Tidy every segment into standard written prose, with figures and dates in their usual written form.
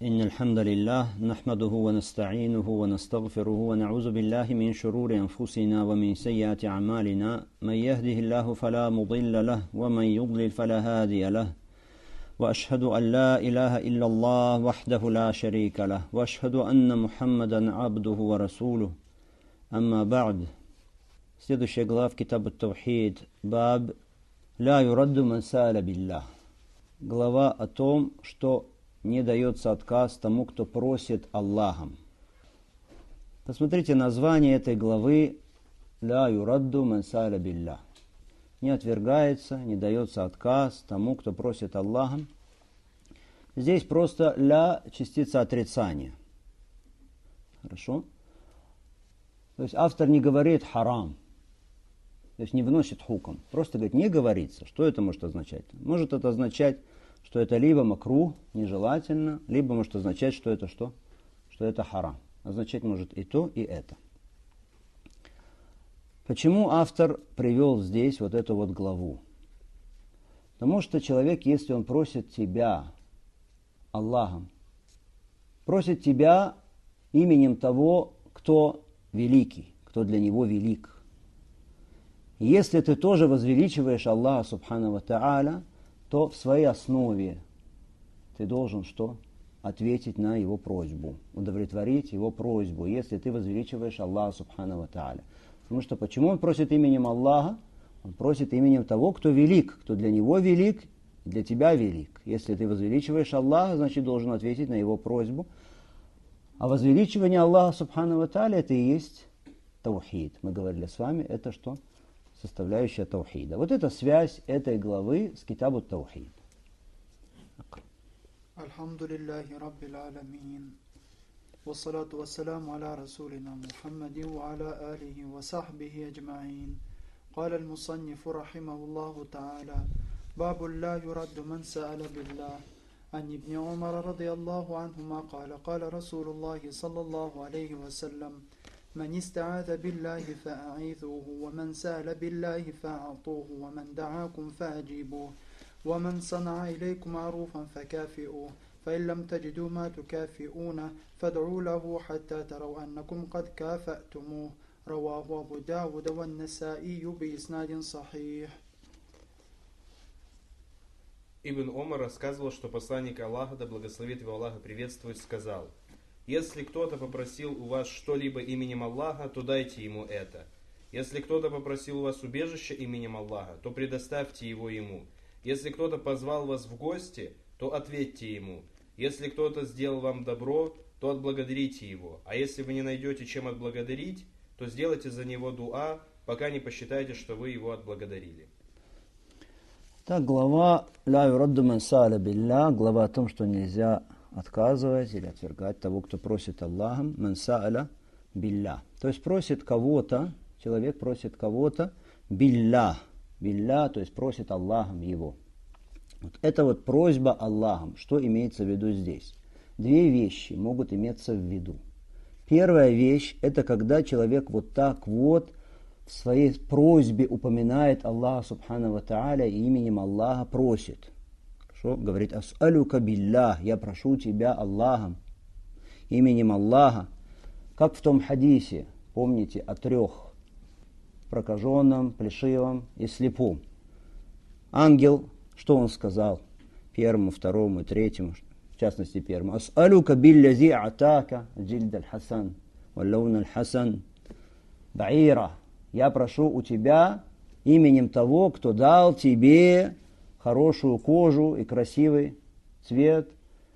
إن الحمد لله نحمده ونستعينه ونستغفره ونعوذ بالله من شرور أنفسنا ومن سيئات أعمالنا من يهده الله فلا مضل له ومن يضلل فلا هادي له وأشهد أن لا إله إلا الله وحده لا شريك له وأشهد أن محمدا عبده ورسوله أما بعد. Следующая глава в Китаб ат-Таухид, баб «Ла юрадду ман сааля биллах». Глава о том, что не дается отказ тому, кто просит Аллахом. Посмотрите название этой главы «Ла юрадду ман сааля биллах». Не отвергается, не дается отказ тому, кто просит Аллахом. Здесь просто «ля» частица отрицания. Хорошо? То есть автор не говорит «харам». То есть не выносит хуком. Просто говорит, не говорится. Что это может означать? Может это означать, что это либо макрух, нежелательно, либо может означать, что это что? Что это харам. Означать может и то, и это. Почему автор привел здесь вот эту вот главу? Потому что человек, если он просит тебя Аллахом, просит тебя именем того, кто великий, кто для него велик. Если ты тоже возвеличиваешь Аллаха Субхану ва Тааля, то в своей основе ты должен что? Ответить на его просьбу, удовлетворить его просьбу, если ты возвеличиваешь Аллаха Субхану ва Тааля. Потому что почему он просит именем Аллаха? Он просит именем того, кто велик, кто для него велик, для тебя велик. Если ты возвеличиваешь Аллаха, значит должен ответить на его просьбу. А возвеличивание Аллаха Субхану ва Тааля это и есть таухид. Мы говорили с вами, это что? Составляющая таухида. Вот это связь этой главы с Китабу ат-Таухид. Альхамдулиллахи раббил аламин. Вассалату вассаламу аля расулина Мухаммади ва аля алихи ва сахбихи аджмаин. قال المصنف رحمه الله تعالى باب لا يرد من سأل بالله. عن ابن عمر رضي الله عنهما قال رسول الله صلى الله عليه وسلم من استعاذ بالله فأعيذوه ومن سأل بالله فأعطوه ومن دعاكم فأجيبوه ومن صنع إليكم معروفا فكافئوه فإن لم تجدوا ما تكافئون فادعوا له حتى تروا أنكم قد كافأتموه. رواه أبو داود والنسائي بإسناد صحيح. Ибн Омар рассказывал, что посланник Аллаха, да благословит его Аллах и приветствует, сказал: если кто-то попросил у вас что-либо именем Аллаха, то дайте ему это. Если кто-то попросил у вас убежище именем Аллаха, то предоставьте его ему. Если кто-то позвал вас в гости, то ответьте ему. Если кто-то сделал вам добро, то отблагодарите его. А если вы не найдете, чем отблагодарить, то сделайте за него дуа, пока не посчитаете, что вы его отблагодарили. Так, глава «Ля юрадду ман сааля биллах», глава о том, что нельзя отказывать или отвергать того, кто просит Аллахом, ман сааля биллах. То есть просит кого-то, человек просит кого-то биллах, биллах, то есть просит Аллахом его. Вот это вот просьба Аллахом. Что имеется в виду здесь? Две вещи могут иметься в виду. Первая вещь, это когда человек вот так вот в своей просьбе упоминает Аллаха Субхану ва Тааля и именем Аллаха просит. Хорошо? Говорит: «Ас'алюка биллах», я прошу тебя Аллахом, именем Аллаха. Как в том хадисе, помните, о трех: прокаженном, плешивом и слепом. Ангел, что он сказал? Первому, второму и третьему, в частности первому: «Ас'алюка биллязи атака джильд аль-хасан, валлаун аль-хасан, баира». Я прошу у тебя именем того, кто дал тебе хорошую кожу и красивый цвет.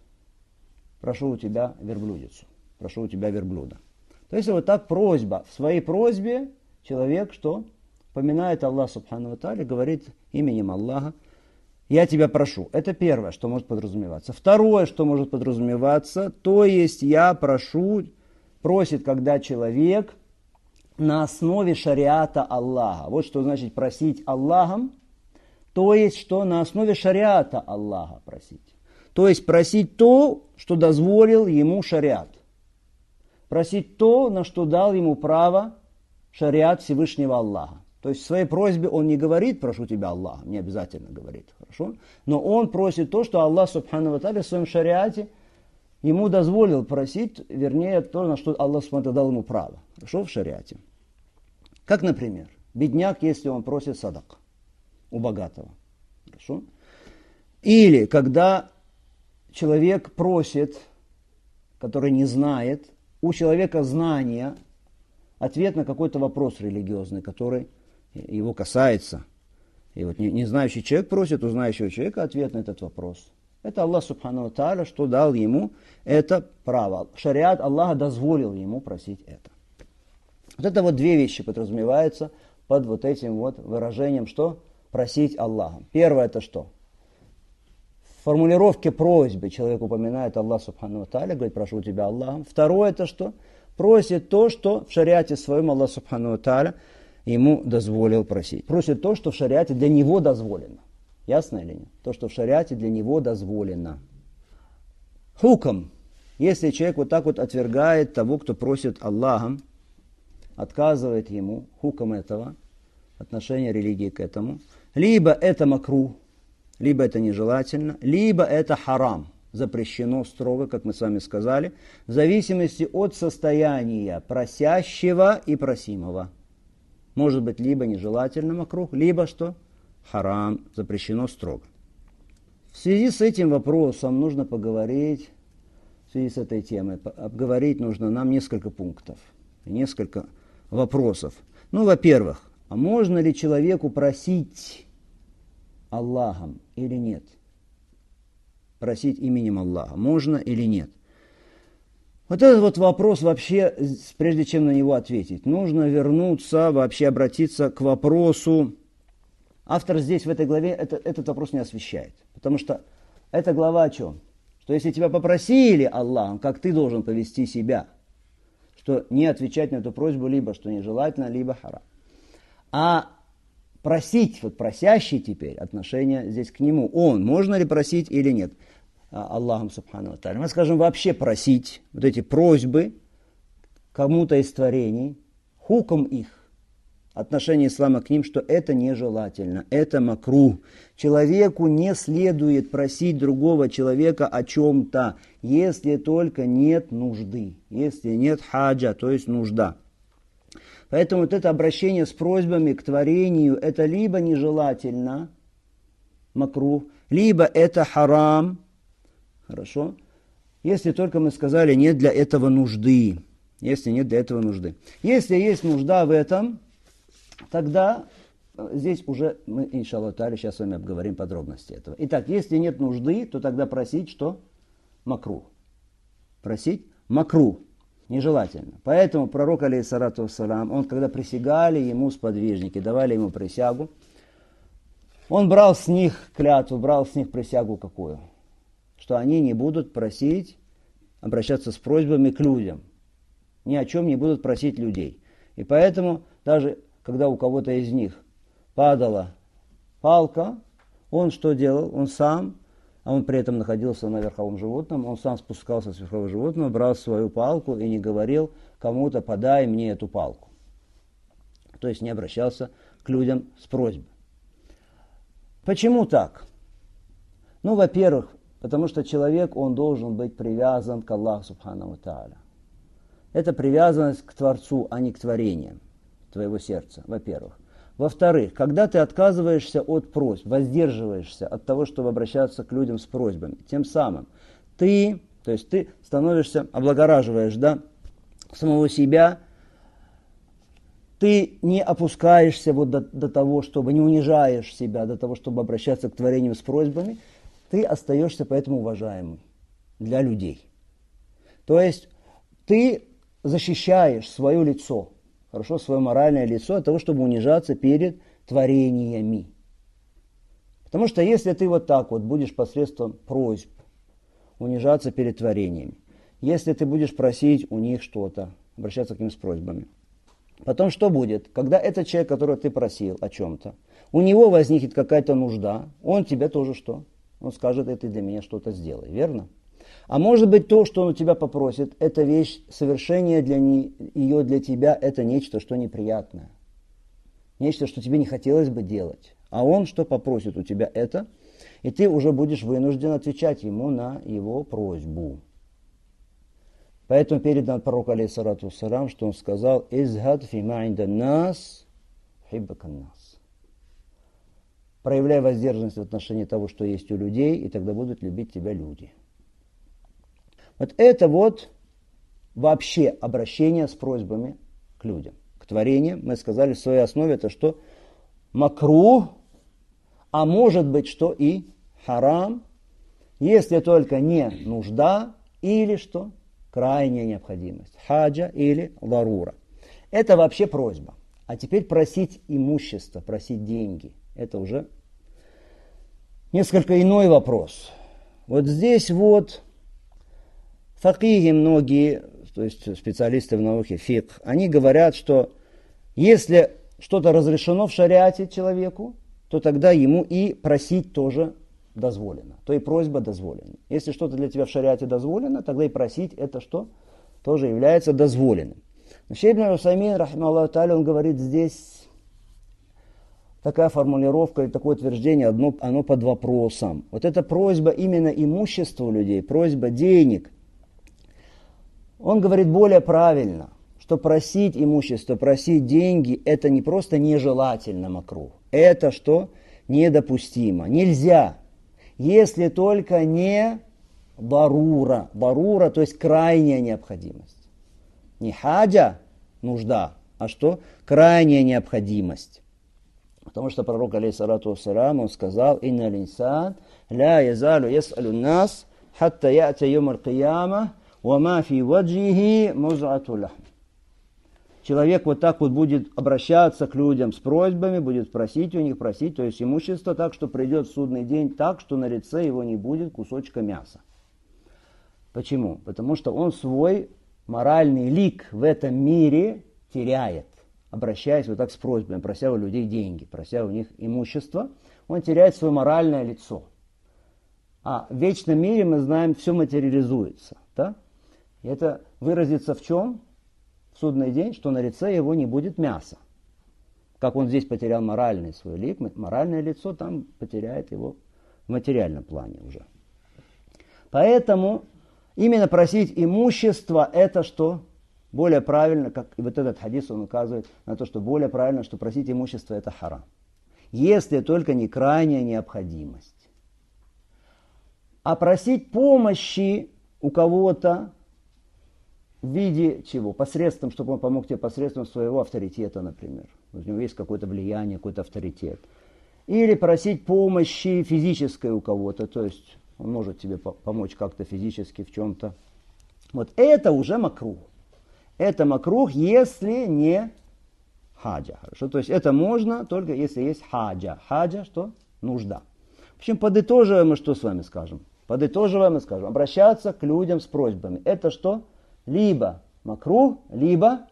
Прошу у тебя верблюдицу. Прошу у тебя верблюда. То есть вот так просьба. В своей просьбе человек что? Поминает Аллах Субхану ва Тааля, говорит именем Аллаха: я тебя прошу. Это первое, что может подразумеваться. Второе, что может подразумеваться, то есть я прошу, просит, когда человек на основе шариата Аллаха. Вот что значит просить Аллахом. То есть, что на основе шариата Аллаха просить. То есть просить то, что дозволил ему шариат. Просить то, на что дал ему право шариат Всевышнего Аллаха. То есть в своей просьбе он не говорит: прошу тебя, Аллах, не обязательно говорит, хорошо? Но он просит то, что Аллах Субхану ва Тааля в своем шариате ему дозволил просить, вернее, то, на что Аллах Субхану дал ему право. Хорошо, в шариате. Как, например, бедняк, если он просит садак у богатого. Хорошо? Или когда человек просит, который не знает, у человека знания, ответ на какой-то вопрос религиозный, который его касается. И вот не знающий человек просит у знающего человека ответ на этот вопрос. Это Аллах Субхану ва Тааля, что дал ему это право. Шариат Аллаха дозволил ему просить это. Вот это вот две вещи подразумеваются под вот этим вот выражением, что просить Аллаха. Первое это что? В формулировке просьбы человек упоминает Аллах Субхану ва Тааля, говорит, прошу тебя Аллахом. Второе это что? Просит то, что в шариате своем Аллах Субхану ва Тааля ему дозволил просить. Просит то, что в шариате для него дозволено. Ясно или нет? То, что в шариате для него дозволено. Хукам. Если человек вот так вот отвергает того, кто просит Аллахом, отказывает ему, хукам этого, отношение религии к этому, либо это макрух, либо это нежелательно, либо это харам, запрещено строго, как мы с вами сказали, в зависимости от состояния просящего и просимого. Может быть либо нежелательно макрух, либо что? Харам, запрещено строго. В связи с этим вопросом нужно поговорить, в связи с этой темой, обговорить нужно нам несколько пунктов, несколько вопросов. Ну, во-первых, а можно ли человеку просить Аллахом или нет? Просить именем Аллаха, можно или нет? Вот этот вот вопрос вообще, прежде чем на него ответить, нужно вернуться, вообще обратиться к вопросу. Автор здесь в этой главе этот вопрос не освещает. Потому что эта глава о чем? Что если тебя попросили Аллахом, как ты должен повести себя, что не отвечать на эту просьбу либо что нежелательно, либо харам. А просить, вот просящий теперь, отношение здесь к нему, он, можно ли просить или нет? Аллахом Субхану ва Тааля. Мы скажем вообще просить, вот эти просьбы кому-то из творений, хуком их, отношение ислама к ним, что это нежелательно, это макрух. Человеку не следует просить другого человека о чем-то, если только нет нужды, если нет хаджа, то есть нужда. Поэтому вот это обращение с просьбами к творению, это либо нежелательно, макрух, либо это харам, хорошо, если только мы сказали нет для этого нужды, если нет для этого нужды. Если есть нужда в этом, тогда здесь уже мы, иншаллах та'аля, сейчас с вами обговорим подробности этого. Итак, если нет нужды, то тогда просить что? Макрух. Просить макрух. Нежелательно. Поэтому пророк, алейхиссалату вассалям, он, когда присягали ему сподвижники, давали ему присягу, он брал с них клятву, брал с них присягу какую? Что они не будут просить, обращаться с просьбами к людям. Ни о чем не будут просить людей. И поэтому даже когда у кого-то из них падала палка, он что делал? Он сам, а он при этом находился на верховом животном, он сам спускался с верхового животного, брал свою палку и не говорил кому-то: подай мне эту палку. То есть не обращался к людям с просьбой. Почему так? Ну, во-первых, потому что человек, он должен быть привязан к Аллаху Субхану ва Тааля. Это привязанность к Творцу, а не к творениям твоего сердца, во-первых. Во-вторых, когда ты отказываешься от просьб, воздерживаешься от того, чтобы обращаться к людям с просьбами, тем самым ты становишься, облагораживаешь, да, самого себя, ты не опускаешься вот до того, чтобы, не унижаешь себя до того, чтобы обращаться к творениям с просьбами, ты остаешься поэтому уважаемым для людей. То есть ты защищаешь свое лицо, хорошо, свое моральное лицо от того, чтобы унижаться перед творениями. Потому что если ты вот так вот будешь посредством просьб унижаться перед творениями, если ты будешь просить у них что-то, обращаться к ним с просьбами, потом что будет? Когда этот человек, которого ты просил о чем-то, у него возникнет какая-то нужда, он тебе тоже что? Он скажет: это для меня что-то сделай, верно? А может быть, то, что он у тебя попросит, эта вещь, совершение ее для тебя, это нечто, что неприятное. Нечто, что тебе не хотелось бы делать. А он что попросит у тебя это, и ты уже будешь вынужден отвечать ему на его просьбу. Поэтому передано пророку, алейхиссалату вассалам, что он сказал: «Изхад фима инда нас, хиббакан нас». Проявляй воздержанность в отношении того, что есть у людей, и тогда будут любить тебя люди. Вот это вот вообще обращение с просьбами к людям. К творениям, мы сказали, в своей основе это что? Макрух, а может быть, что и харам, если только не нужда или что? Крайняя необходимость. Хаджа или ларура. Это вообще просьба. А теперь просить имущество, просить деньги. Это уже несколько иной вопрос. Вот здесь вот факихи многие, то есть специалисты в науке фикх, они говорят, что если что-то разрешено в шариате человеку, то тогда ему и просить тоже дозволено. То и просьба дозволена. Если что-то для тебя в шариате дозволено, тогда и просить это что? Тоже является дозволенным. Но Шейх ибн Усаймин, рахимахуллаху тааля, он говорит здесь, такая формулировка и такое утверждение, оно под вопросом. Вот эта просьба именно имуществу людей, просьба денег, он говорит более правильно, что просить имущество, просить деньги, это не просто нежелательно макрух. Это что? Недопустимо. Нельзя. Если только не дарура. Дарура, то есть крайняя необходимость. Не хаджа, нужда, а что? Крайняя необходимость. Потому что пророк, алейхиссалату вассалам, он сказал: «Инна линсан ля язалю ясалю нас, хатта я'тя йом аль-кияма, ва ма фи ваджихи муз'ату лахм». Человек вот так вот будет обращаться к людям с просьбами, будет просить у них, просить, то есть имущество, так что придет судный день так, что на лице его не будет кусочка мяса. Почему? Потому что он свой моральный лик в этом мире теряет, обращаясь вот так с просьбами, прося у людей деньги, прося у них имущество, он теряет свое моральное лицо. А в вечном мире, мы знаем, все материализуется. Да? И это выразится в чем? В судный день, что на лице его не будет мяса. Как он здесь потерял моральный свой лик, моральное лицо там потеряет его в материальном плане уже. Поэтому именно просить имущество, это что? Более правильно, как и вот этот хадис, он указывает на то, что более правильно, что просить имущество это харам. Если только не крайняя необходимость. А просить помощи у кого-то в виде чего? Посредством, чтобы он помог тебе посредством своего авторитета, например. У него есть какое-то влияние, какой-то авторитет. Или просить помощи физической у кого-то, то есть он может тебе помочь как-то физически в чем-то. Вот это уже макрух. Это макрух, если не хаджа. Хорошо? То есть это можно только если есть хаджа. Хаджа что? Нужда. В общем, подытоживаем мы что с вами скажем? Подытоживаем мы скажем. Обращаться к людям с просьбами. Это что? Либо макрух, либо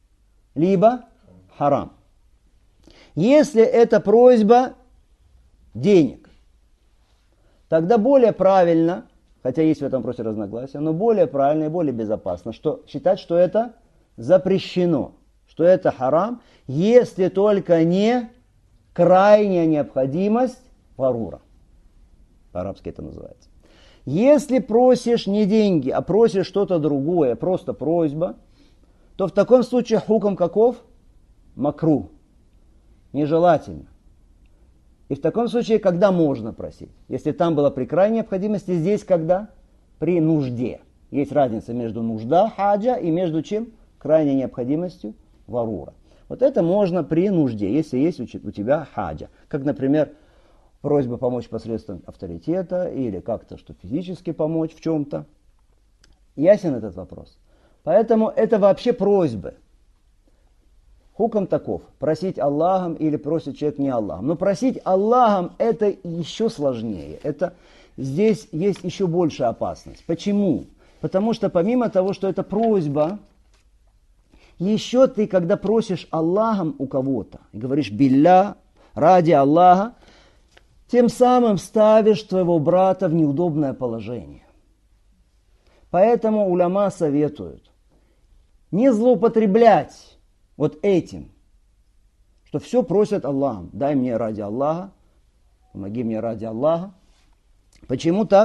харам. Если это просьба денег, тогда более правильно, хотя есть в этом вопросе разногласия, но более правильно и более безопасно, что считать, что это запрещено, что это харам, если только не крайняя необходимость варура. По-арабски это называется. Если просишь не деньги, а просишь что-то другое, просто просьба, то в таком случае хукм каков? Макрух. Нежелательно. И в таком случае, когда можно просить? Если там было при крайней необходимости, здесь когда? При нужде. Есть разница между нужда, хаджа, и между чем? Крайней необходимостью варура. Вот это можно при нужде, если есть у тебя хаджа. Как, например, просьба помочь посредством авторитета или как-то, что физически помочь в чем-то. Ясен этот вопрос? Поэтому это вообще просьбы. Хукм таков. Просить Аллахом или просит человек не Аллахом. Но просить Аллахом это еще сложнее. Здесь есть еще большая опасность. Почему? Потому что помимо того, что это просьба, еще ты, когда просишь Аллахом у кого-то, и говоришь билля, ради Аллаха, тем самым ставишь твоего брата в неудобное положение. Поэтому уляма советуют не злоупотреблять вот этим, что все просят Аллахом. Дай мне ради Аллаха, помоги мне ради Аллаха. Почему так?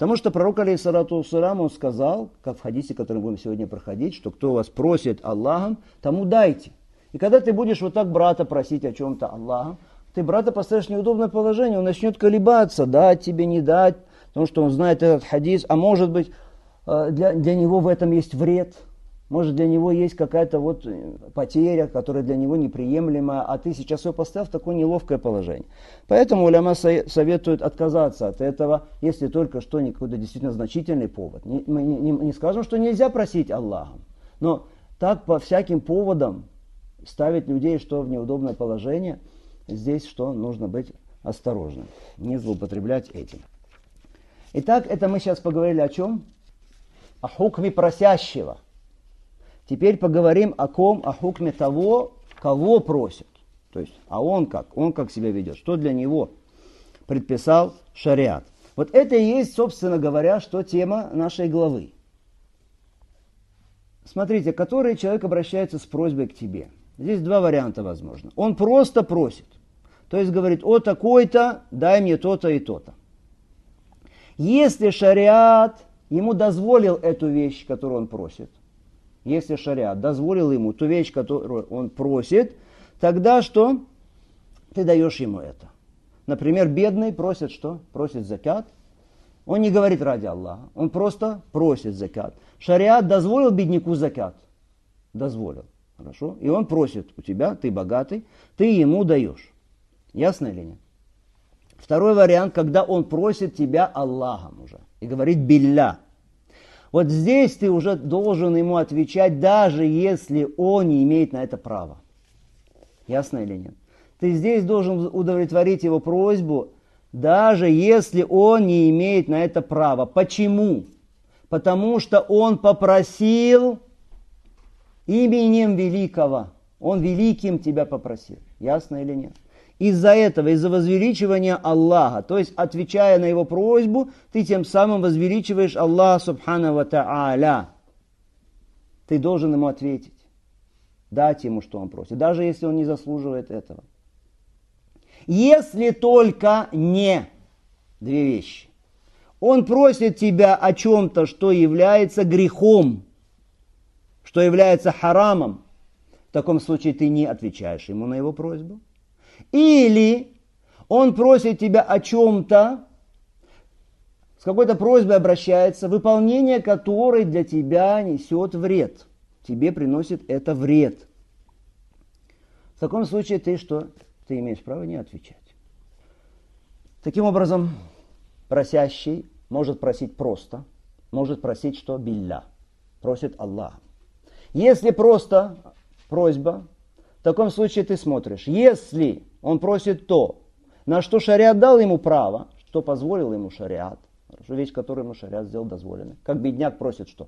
Потому что пророк, алейхиссалату вассалям, он сказал, как в хадисе, который мы будем сегодня проходить, что кто вас просит Аллахом, тому дайте. И когда ты будешь вот так брата просить о чем-то Аллахом, ты брата поставишь в неудобное положение, он начнет колебаться, дать тебе, не дать, потому что он знает этот хадис, а может быть для него в этом есть вред. Может, для него есть какая-то вот потеря, которая для него неприемлемая, а ты сейчас его поставил в такое неловкое положение. Поэтому уляма советуют отказаться от этого, если только что какой-то действительно значительный повод. Мы не скажем, что нельзя просить Аллахом, но так по всяким поводам ставить людей что в неудобное положение, здесь что нужно быть осторожным, не злоупотреблять этим. Итак, это мы сейчас поговорили о чем? О хукме просящего. Теперь поговорим о ком, о хукме того, кого просят. То есть, а он как себя ведет, что для него предписал шариат. Вот это и есть, собственно говоря, что тема нашей главы. Смотрите, который человек обращается с просьбой к тебе. Здесь два варианта возможно. Он просто просит. То есть говорит, о такой-то, дай мне то-то и то-то. Если шариат ему дозволил эту вещь, которую он просит, если шариат дозволил ему ту вещь, которую он просит, тогда что? Ты даешь ему это. Например, бедный просит что? Просит закят. Он не говорит ради Аллаха, он просто просит закят. Шариат дозволил бедняку закят? Дозволил. Хорошо? И он просит у тебя, ты богатый, ты ему даешь. Ясно или нет? Второй вариант, когда он просит тебя Аллахом уже и говорит билля. Вот здесь ты уже должен ему отвечать, даже если он не имеет на это права. Ясно или нет? Ты здесь должен удовлетворить его просьбу, даже если он не имеет на это права. Почему? Потому что он попросил именем великого. Он великим тебя попросил. Ясно или нет? Из-за этого, из-за возвеличивания Аллаха, то есть отвечая на его просьбу, ты тем самым возвеличиваешь Аллаха субхану ва та'аля. Ты должен ему ответить, дать ему, что он просит, даже если он не заслуживает этого. Если только не две вещи. Он просит тебя о чем-то, что является грехом, что является харамом. В таком случае ты не отвечаешь ему на его просьбу. Или он просит тебя о чем-то, с какой-то просьбой обращается, выполнение которой для тебя несет вред. Тебе приносит это вред. В таком случае ты что? Ты имеешь право не отвечать. Таким образом, просящий может просить просто, может просить что? Билля. Просит Аллаха. Если просто просьба, в таком случае ты смотришь. Если он просит то, на что шариат дал ему право, что позволил ему шариат, вещь, которую ему шариат сделал дозволенной. Как бедняк просит что?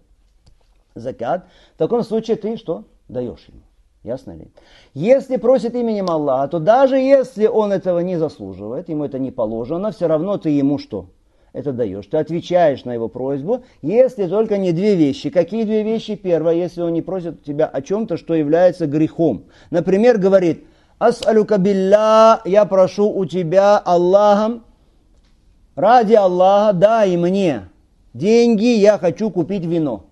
Закат. В таком случае ты что? Даешь ему. Ясно ли? Если просит именем Аллаха, то даже если он этого не заслуживает, ему это не положено, все равно ты ему что? Это даешь. Ты отвечаешь на его просьбу, если только не две вещи. Какие две вещи? Первое, если он не просит тебя о чем-то, что является грехом. Например, говорит, ас'алюка билля, я прошу у тебя Аллахом, ради Аллаха дай мне деньги, я хочу купить вино.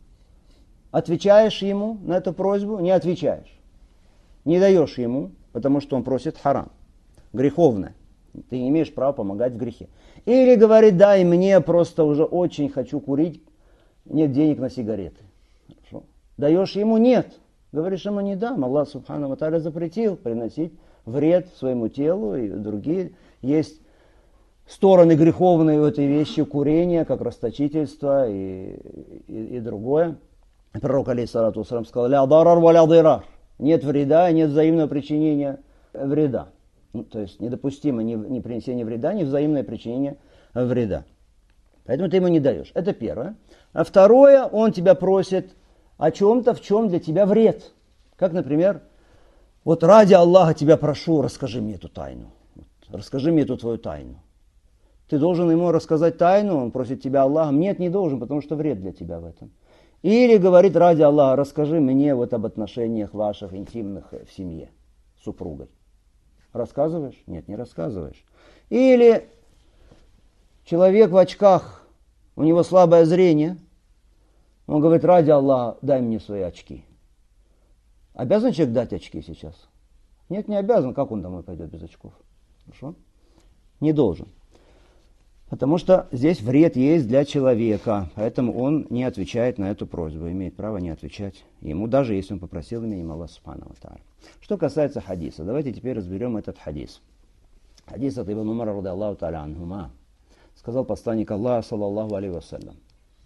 Отвечаешь ему на эту просьбу? Не отвечаешь. Не даешь ему, потому что он просит харам. Греховное. Ты не имеешь права помогать в грехе. Или говорит, дай мне, просто уже очень хочу курить, нет денег на сигареты. Хорошо. Даешь ему? Нет. Говоришь ему, не дам. Аллах субхану ва тааля запретил приносить вред своему телу и другие. Есть стороны греховные у этой вещи, курение, как расточительство и другое. Пророк, алейхиссалату вассалям, сказал, ля дарар ва ля дирар. Нет вреда, нет взаимного причинения вреда. То есть недопустимо ни принесение вреда, ни взаимное причинение вреда. Поэтому ты ему не даешь. Это первое. А второе, он тебя просит о чем-то, в чем для тебя вред. Как, например, вот ради Аллаха тебя прошу, расскажи мне эту тайну. Расскажи мне эту твою тайну. Ты должен ему рассказать тайну, он просит тебя Аллахом. Нет, не должен, потому что вред для тебя в этом. Или говорит, ради Аллаха, расскажи мне вот об отношениях ваших интимных в семье с супругой. Рассказываешь? Нет, не рассказываешь. Или человек в очках у него слабое зрение. Он говорит, ради Аллаха, дай мне свои очки. Обязан человек дать очки сейчас? Нет, не обязан. Как он домой пойдет без очков? Хорошо? Не должен. Потому что здесь вред есть для человека, поэтому он не отвечает на эту просьбу, имеет право не отвечать ему, даже если он попросил именем Аллаха Субхану ва Тааля. Что касается хадиса, давайте теперь разберем этот хадис. Хадис от Ибн Умара, ради Аллаху Тааля анхума, сказал посланник Аллаха, саллаллаху алейхи вассалям.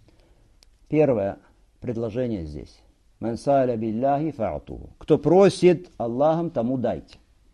Первое предложение здесь. Ман сааля билляхи фа'атуху. Кто просит Аллахом, тому дайте.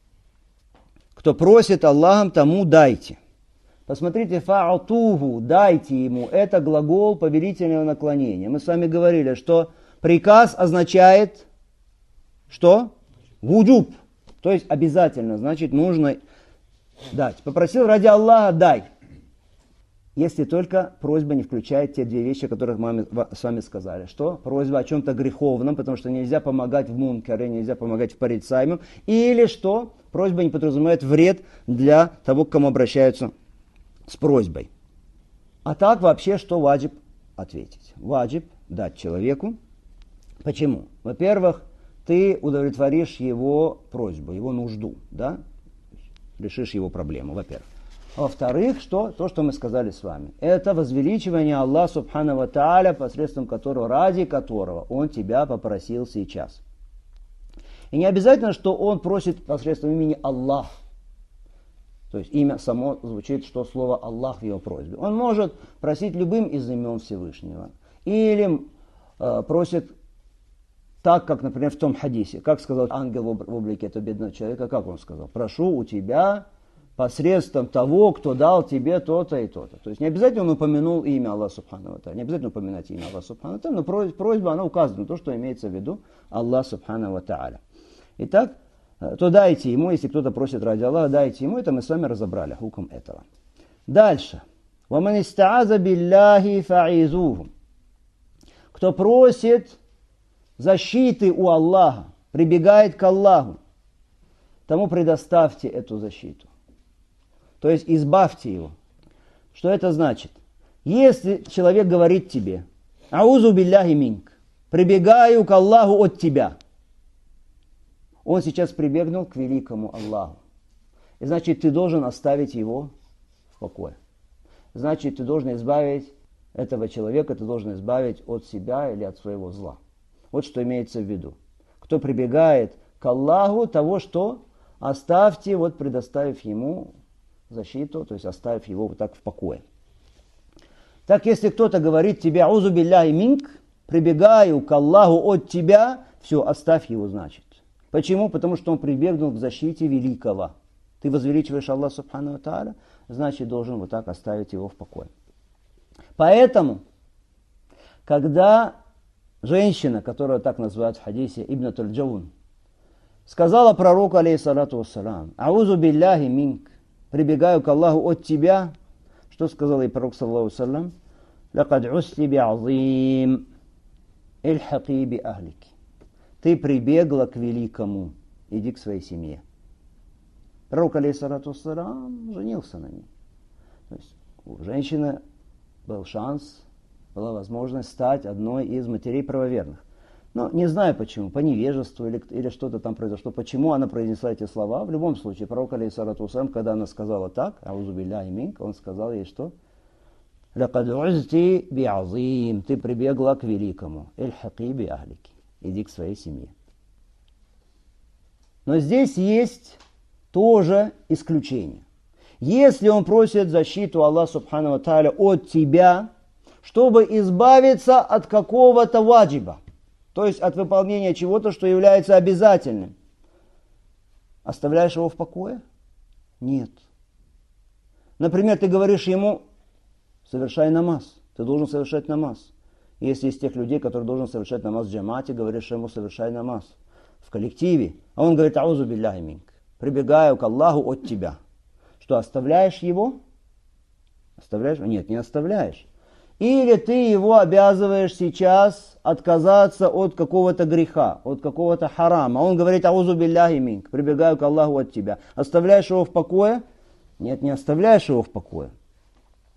Кто просит Аллахом, тому дайте. Посмотрите, фа'атуху, дайте ему, это глагол повелительного наклонения. Мы с вами говорили, что приказ означает, что? Вуджуб, то есть обязательно, значит нужно дать. Попросил ради Аллаха, дай. Если только просьба не включает те две вещи, которые мы с вами сказали. Что? Просьба о чем-то греховном, потому что нельзя помогать в мункаре, нельзя помогать в порицаемом. Или что? Просьба не подразумевает вред для того, к кому обращаются с просьбой. А так вообще что ваджиб ответить? Ваджиб дать человеку. Почему? Во-первых, ты удовлетворишь его просьбу, его нужду, да? Решишь его проблему, во-первых. Во-вторых, что? То, что мы сказали с вами. Это возвеличивание Аллаха Субхану ва Тааля, посредством которого, ради которого Он тебя попросил сейчас. И не обязательно, что Он просит посредством имени Аллах. То есть имя само звучит, что слово Аллах в его просьбе. Он может просить любым из имен Всевышнего. Или просит так, как, например, в том хадисе. Как сказал ангел в облике этого бедного человека, как он сказал? Прошу у тебя посредством того, кто дал тебе то-то и то-то. То есть не обязательно он упомянул имя Аллаха Субхану ва Тааля. Не обязательно упоминать имя Аллаха Субхану ва Тааля, но просьба, она указана на то, что имеется в виду Аллах Субхану ва Тааля. Итак, то дайте ему, если кто-то просит ради Аллаха, дайте ему, это мы с вами разобрали, хукм этого. Дальше. وَمَنِ اسْتَعَاذَ بِاللَّهِ فَعِيذُوهُ. Кто просит защиты у Аллаха, прибегает к Аллаху, тому предоставьте эту защиту. То есть избавьте его. Что это значит? Если человек говорит тебе, «Аузу билляхи минк», прибегаю к Аллаху от тебя, он сейчас прибегнул к великому Аллаху. И значит, ты должен оставить его в покое. Значит, ты должен избавить этого человека, ты должен избавить от себя или от своего зла. Вот что имеется в виду. Кто прибегает к Аллаху, того, что оставьте, вот предоставив ему защиту, то есть оставив его вот так в покое. Так, если кто-то говорит тебе, «Аузу билляхи минк», прибегаю к Аллаху от тебя, все, оставь его, значит. Почему? Потому что он прибегнул к защите великого. Ты возвеличиваешь Аллаха Субхану ва Тааля, значит, должен вот так оставить его в покое. Поэтому, когда женщина, которую так называют в хадисе Ибнатуль Джаун, сказала пророку, алейхиссалату вассалам, «Аузу билляхи минк», прибегаю к Аллаху от тебя, что сказал ей пророк, саллаллаху алейхи ва саллям, «Лакад усти би'азим, ильхаки би ахлики». Ты прибегла к великому, иди к своей семье. Пророк, алейхиссалату вассалам, женился на ней. То есть у женщины был шанс, была возможность стать одной из матерей правоверных. Но не знаю почему, по невежеству или что-то там произошло, почему она произнесла эти слова. В любом случае, пророк, алейхиссалату вассалам, когда она сказала так, «Аузу билляхи минк», он сказал ей что? «Лакад узти би'азим», ты прибегла к великому, «Ильхаки би ахлики», иди к своей семье. Но здесь есть тоже исключение. Если он просит защиту Аллаха Субхану ва Тааля от тебя, чтобы избавиться от какого-то ваджиба, то есть от выполнения чего-то, что является обязательным, оставляешь его в покое? Нет. Например, ты говоришь ему, совершай намаз, ты должен совершать намаз. Если из тех людей, которые должен совершать намаз в джамате, говоришь ему, совершай намаз в коллективе, а он говорит, «Аузу билляхи минк», прибегаю к Аллаху от тебя. Что, оставляешь его? Оставляешь? Нет, не оставляешь. Или ты его обязываешь сейчас отказаться от какого-то греха, от какого-то харама. Он говорит, «Аузу билляхи минк», прибегаю к Аллаху от тебя. Оставляешь его в покое? Нет, не оставляешь его в покое.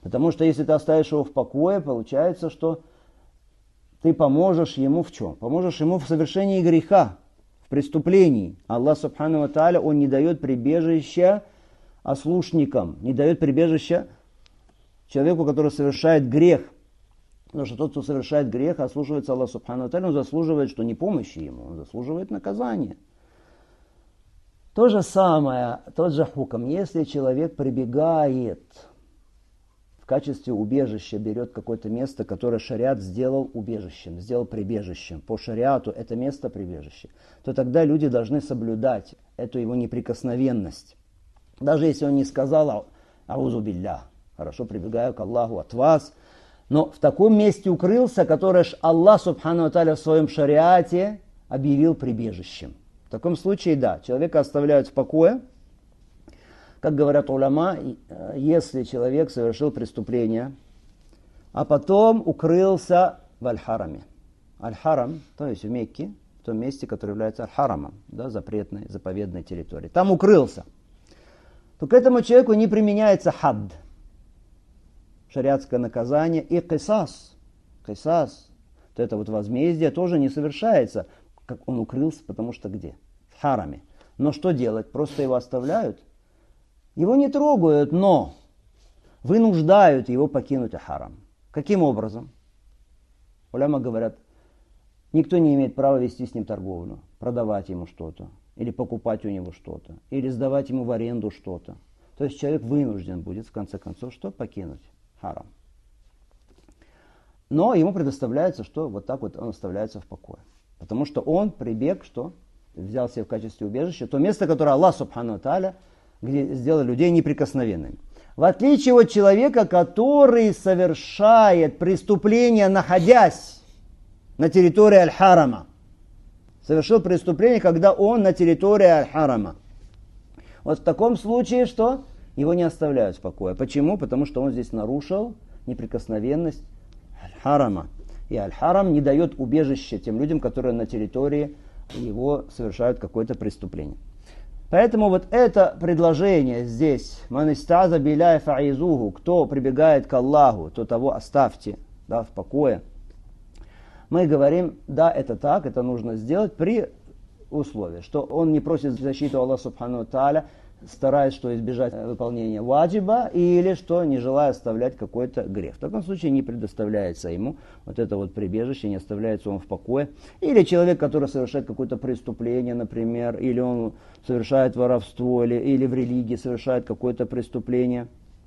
Потому что если ты оставишь его в покое, получается, что ты поможешь ему в чем? Поможешь ему в совершении греха, в преступлении. Аллах Субхану ва Тааля, Он не дает прибежища ослушникам, не дает прибежища человеку, который совершает грех. Потому что тот, кто совершает грех, ослушивается Аллах Субхану ва Тааля, он заслуживает, что не помощи ему, он заслуживает наказания. То же самое, тот же хукм, если человек прибегает в качестве убежища, берет какое-то место, которое шариат сделал убежищем, сделал прибежищем. По шариату это место прибежище. То тогда люди должны соблюдать эту его неприкосновенность. Даже если он не сказал «Аузу билля», хорошо, прибегаю к Аллаху от вас, но в таком месте укрылся, которое Аллах Субхану ва Тааля в своем шариате объявил прибежищем. В таком случае, да, человека оставляют в покое. Как говорят уляма, если человек совершил преступление, а потом укрылся в аль-хараме. Аль-харам, то есть в Мекке, в том месте, которое является аль-харамом, да, запретной, заповедной территорией. Там укрылся. То к этому человеку не применяется хадд, шариатское наказание, и кисас. Кисас, то это вот возмездие тоже не совершается, как он укрылся, потому что где? В хараме. Но что делать? Просто его оставляют? Его не трогают, но вынуждают его покинуть харам. Каким образом? Уляма говорят, никто не имеет права вести с ним торговлю, продавать ему что-то, или покупать у него что-то, или сдавать ему в аренду что-то. То есть человек вынужден будет, в конце концов, что? Покинуть харам. Но ему предоставляется, что вот так вот он оставляется в покое. Потому что он прибег, что? Взял себе в качестве убежища то место, которое Аллах Субхану ва Тааля, где сделал людей неприкосновенными. В отличие от человека, который совершает преступление, находясь на территории аль-харама. Совершил преступление, когда он на территории аль-харама. Вот в таком случае, что? Его не оставляют в покое. Почему? Потому что он здесь нарушил неприкосновенность аль-харама. И аль-харам не дает убежища тем людям, которые на территории его совершают какое-то преступление. Поэтому вот это предложение здесь, «Ман истаза биляй фаизуху», кто прибегает к Аллаху, то того оставьте, да, в покое. Мы говорим, да, это так, это нужно сделать при условии, что он не просит защиту Аллаха Субхану ва Тааля, стараясь что избежать выполнения ваджиба, или что не желая оставлять какой-то грех. В таком случае не предоставляется ему вот это вот прибежище, не оставляется он в покое. Или человек, который совершает какое-то преступление, например, или он совершает воровство, или в религии совершает какое-то преступление.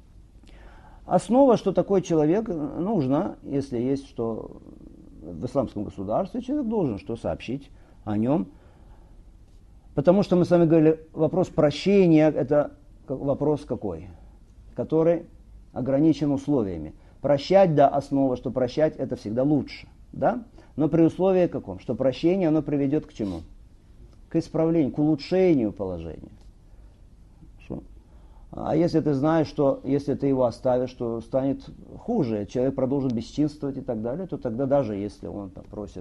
Основа, что такой человек нужно, если есть что в исламском государстве, человек должен что сообщить о нем. Потому что мы с вами говорили, вопрос прощения, это вопрос какой? Который ограничен условиями. Прощать, да, основа, что прощать это всегда лучше. Да? Но при условии каком? Что прощение, оно приведет к чему? К исправлению, к улучшению положения. Что? А если ты знаешь, что если ты его оставишь, то станет хуже, человек продолжит бесчинствовать и так далее, то тогда даже если он просит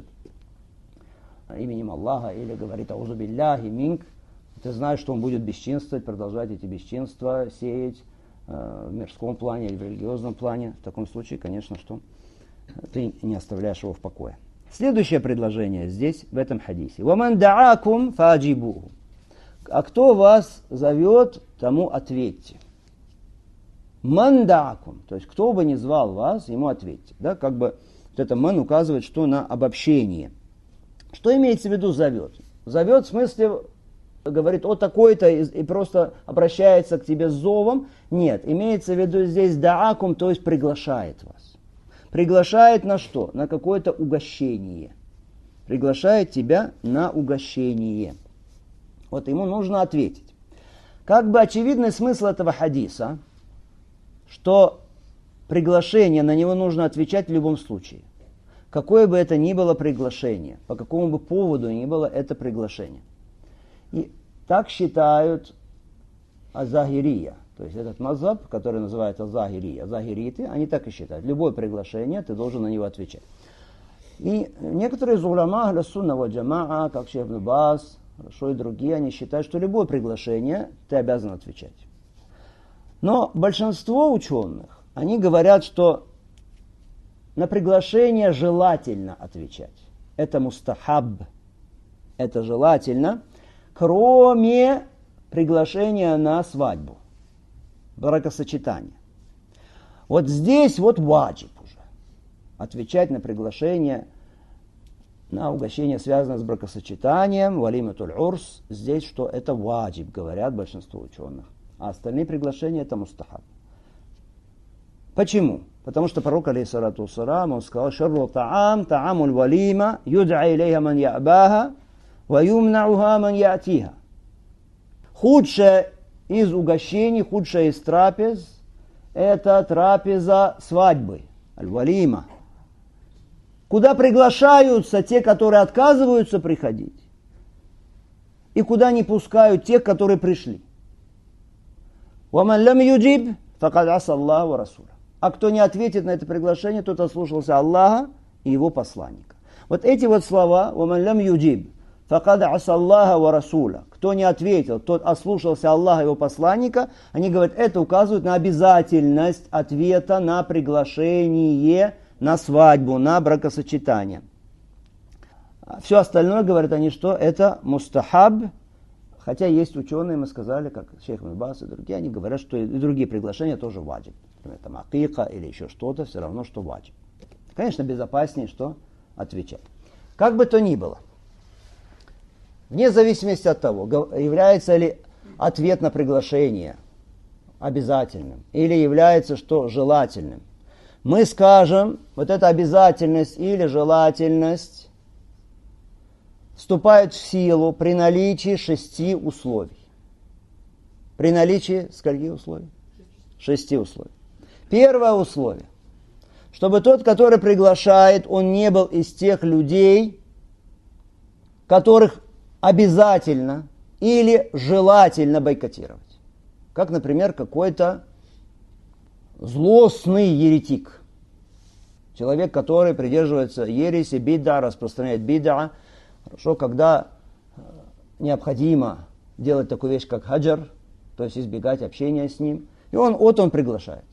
именем Аллаха или говорит «Аузу билляхи минк», ты знаешь, что он будет бесчинствовать, продолжать эти бесчинства сеять в мирском плане или в религиозном плане. В таком случае, конечно, что ты не оставляешь его в покое. Следующее предложение здесь, в этом хадисе. «Ваман даакум фаджибуху». А кто вас зовет, тому ответьте. «Ман даакум», то есть кто бы ни звал вас, ему ответьте. Да, как бы вот это «ман» указывает, что на обобщение. Что имеется в виду зовет? Зовет в смысле, говорит, о такой-то и просто обращается к тебе с зовом. Нет, имеется в виду здесь даакум, то есть приглашает вас. Приглашает на что? На какое-то угощение. Приглашает тебя на угощение. Вот ему нужно ответить. Как бы очевидный смысл этого хадиса, что приглашение, на него нужно отвечать в любом случае. Какое бы это ни было приглашение, по какому бы поводу ни было это приглашение. И так считают азахирия, то есть этот мазхаб, который называется азахирия, азахириты, они так и считают. Любое приглашение, ты должен на него отвечать. И некоторые из уляма ахля сунна ва джамаа, как шейх Ибн Баз, хорошо, и другие, они считают, что любое приглашение ты обязан отвечать. Но большинство ученых, они говорят, что на приглашение желательно отвечать. Это мустахаб. Это желательно, кроме приглашения на свадьбу, бракосочетание. Вот здесь вот ваджиб уже. Отвечать на приглашение на угощение, связанное с бракосочетанием, валиматуль урс. Здесь что это ваджиб, говорят большинство ученых. А остальные приглашения это мустахаб. Почему? Потому что пророк, алейхиссалату вассалам, он сказал, шарру таам, таамуль валима, юд'a илейха ман я'баха, ва юмнa'уха ман я'тиха. Худшее из угощений, худшее из трапез, это трапеза свадьбы, аль-валима. Куда приглашаются те, которые отказываются приходить, и куда не пускают тех, которые пришли. وَمَنْ لَمْ يُجِبْ فَقَدْ عَصَى اللَّهَ وَرَسُولَهُ. А кто не ответит на это приглашение, тот ослушался Аллаха и его посланника. Вот эти вот слова وَمَنْ لَمْ يُجِبْ فَقَدْ عَصَى اللَّهَ وَرَسُولَهُ. Кто не ответил, тот ослушался Аллаха и его посланника. Они говорят, это указывает на обязательность ответа на приглашение на свадьбу, на бракосочетание. Все остальное, говорят они, что это мустахаб. Хотя есть ученые, мы сказали, как шейх Ибн Баз и другие, они говорят, что и другие приглашения тоже ваджиб. Например, там акика или еще что-то, все равно, что ваджиб. Конечно, безопаснее, что отвечать. Как бы то ни было, вне зависимости от того, является ли ответ на приглашение обязательным или является что желательным, мы скажем, вот эта обязательность или желательность вступает в силу при наличии 6 условий. При наличии скольки условий? 6 условий. Первое условие. Чтобы тот, который приглашает, он не был из тех людей, которых обязательно или желательно бойкотировать. Как, например, какой-то злостный еретик. Человек, который придерживается ереси, бида, распространяет бида. Хорошо, когда необходимо делать такую вещь, как хаджар, то есть избегать общения с ним, и он приглашает.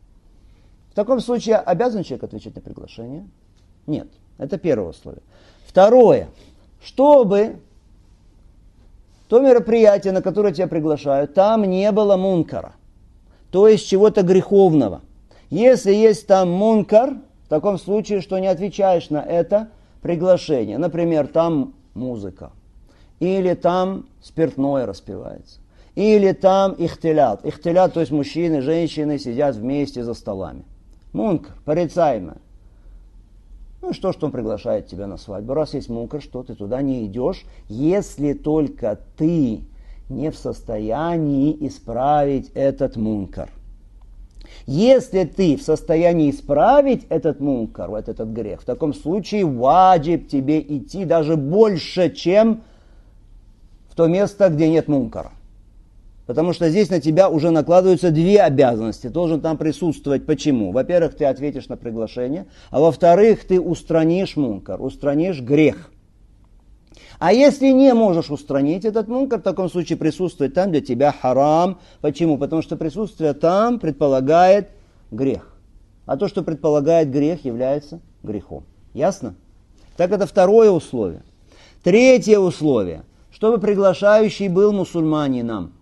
В таком случае обязан человек отвечать на приглашение? Нет. Это первое условие. Второе. Чтобы то мероприятие, на которое тебя приглашают, там не было мункара, то есть чего-то греховного. Если есть там мункар, в таком случае, что не отвечаешь на это приглашение. Например, там музыка, или там спиртное распивается, или там ихтилят. Ихтилят, то есть мужчины и женщины сидят вместе за столами. Мункар, порицаемое. Ну что он приглашает тебя на свадьбу? Раз есть мункар, что ты туда не идешь, если только ты не в состоянии исправить этот мункар. Если ты в состоянии исправить этот мункар, этот грех, в таком случае ваджиб тебе идти даже больше, чем в то место, где нет мункара. Потому что здесь на тебя уже накладываются 2 обязанности. Ты должен там присутствовать. Почему? Во-первых, ты ответишь на приглашение, а во-вторых, ты устранишь мункар, устранишь грех. А если не можешь устранить этот мункар, в таком случае присутствовать там для тебя харам. Почему? Потому что присутствие там предполагает грех. А то, что предполагает грех, является грехом. Ясно? Так это второе условие. Третье условие. Чтобы приглашающий был мусульманином.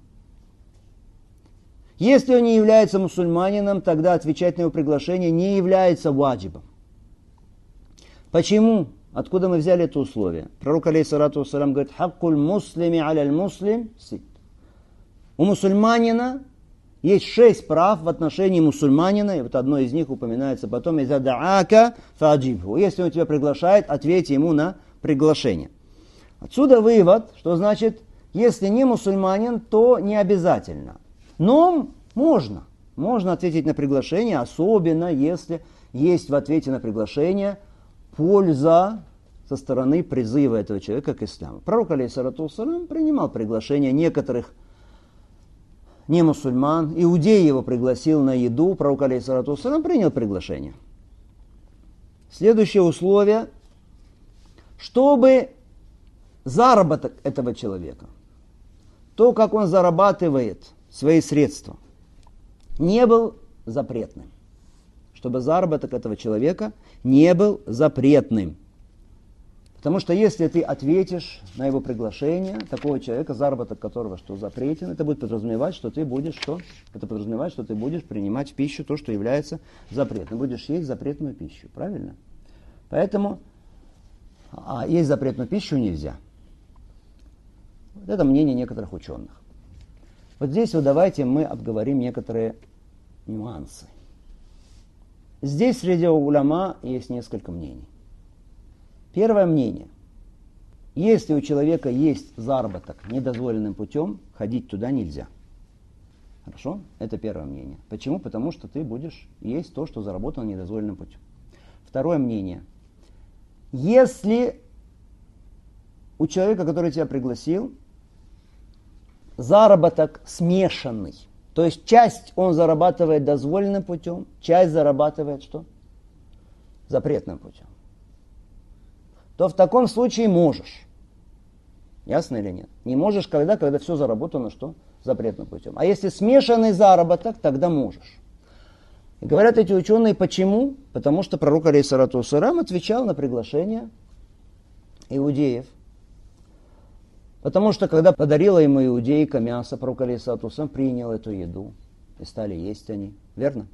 Если он не является мусульманином, тогда отвечать на его приглашение не является ваджибом. Почему? Откуда мы взяли это условие? Пророк, алейхиссалату вассалам, говорит, «Хаккуль муслими аляль муслим сит». У мусульманина есть 6 прав в отношении мусульманина, и вот одно из них упоминается потом, «Иза даака фаджибху». Если он тебя приглашает, ответь ему на приглашение. Отсюда вывод, что значит, если не мусульманин, то не обязательно. Но можно ответить на приглашение, особенно если есть в ответе на приглашение польза со стороны призыва этого человека к исламу. Пророк, алейхиссалату вассалам, принимал приглашение некоторых не мусульман. Иудей его пригласил на еду. Пророк, алейхиссалату вассалам, принял приглашение. Следующее условие. Чтобы заработок этого человека, то, как он зарабатывает свои средства, не был запретным. чтобы заработок этого человека не был запретным. Потому что если ты ответишь на его приглашение такого человека, заработок которого что запретен, это будет подразумевать, что ты будешь что? Это подразумевает, что ты будешь принимать в пищу то, что является запретным. Будешь есть запретную пищу, правильно? Поэтому есть запретную пищу нельзя. Вот это мнение некоторых ученых. Вот здесь вот давайте мы обговорим некоторые нюансы. Здесь среди уляма есть несколько мнений. Первое мнение. Если у человека есть заработок недозволенным путем, ходить туда нельзя. Хорошо? Это первое мнение. Почему? Потому что ты будешь есть то, что заработано недозволенным путем. Второе мнение. Если у человека, который тебя пригласил, заработок смешанный, то есть часть он зарабатывает дозволенным путем, часть зарабатывает что? Запретным путем, то в таком случае можешь. Ясно или нет? Не можешь когда все заработано что? Запретным путем. А если смешанный заработок, тогда можешь. И говорят эти ученые, почему? Потому что пророк алейхиссалату вассалям отвечал на приглашение иудеев. Потому что когда подарила ему иудейка мясо, пророк алейхиссалату вассалям принял эту еду. И стали есть они. Верно?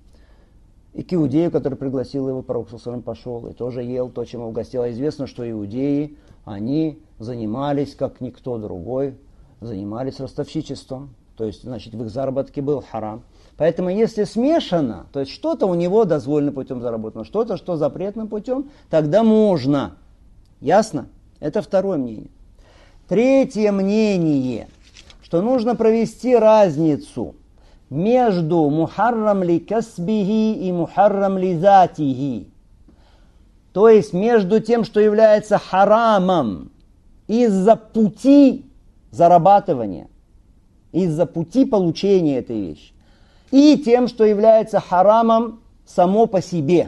И к иудею, который пригласил его, пророк ﷺ пошел и тоже ел то, чем его угостил. А известно, что иудеи, они занимались, как никто другой, занимались ростовщичеством. То есть, значит, в их заработке был харам. Поэтому, если смешано, то есть что-то у него дозволенным путем заработано, что-то, что запретным путем, тогда можно. Ясно? Это второе мнение. Третье мнение, что нужно провести разницу между мухаррам ли касбихи и мухаррам ли затихи. То есть между тем, что является харамом из-за пути зарабатывания, из-за пути получения этой вещи, и тем, что является харамом само по себе.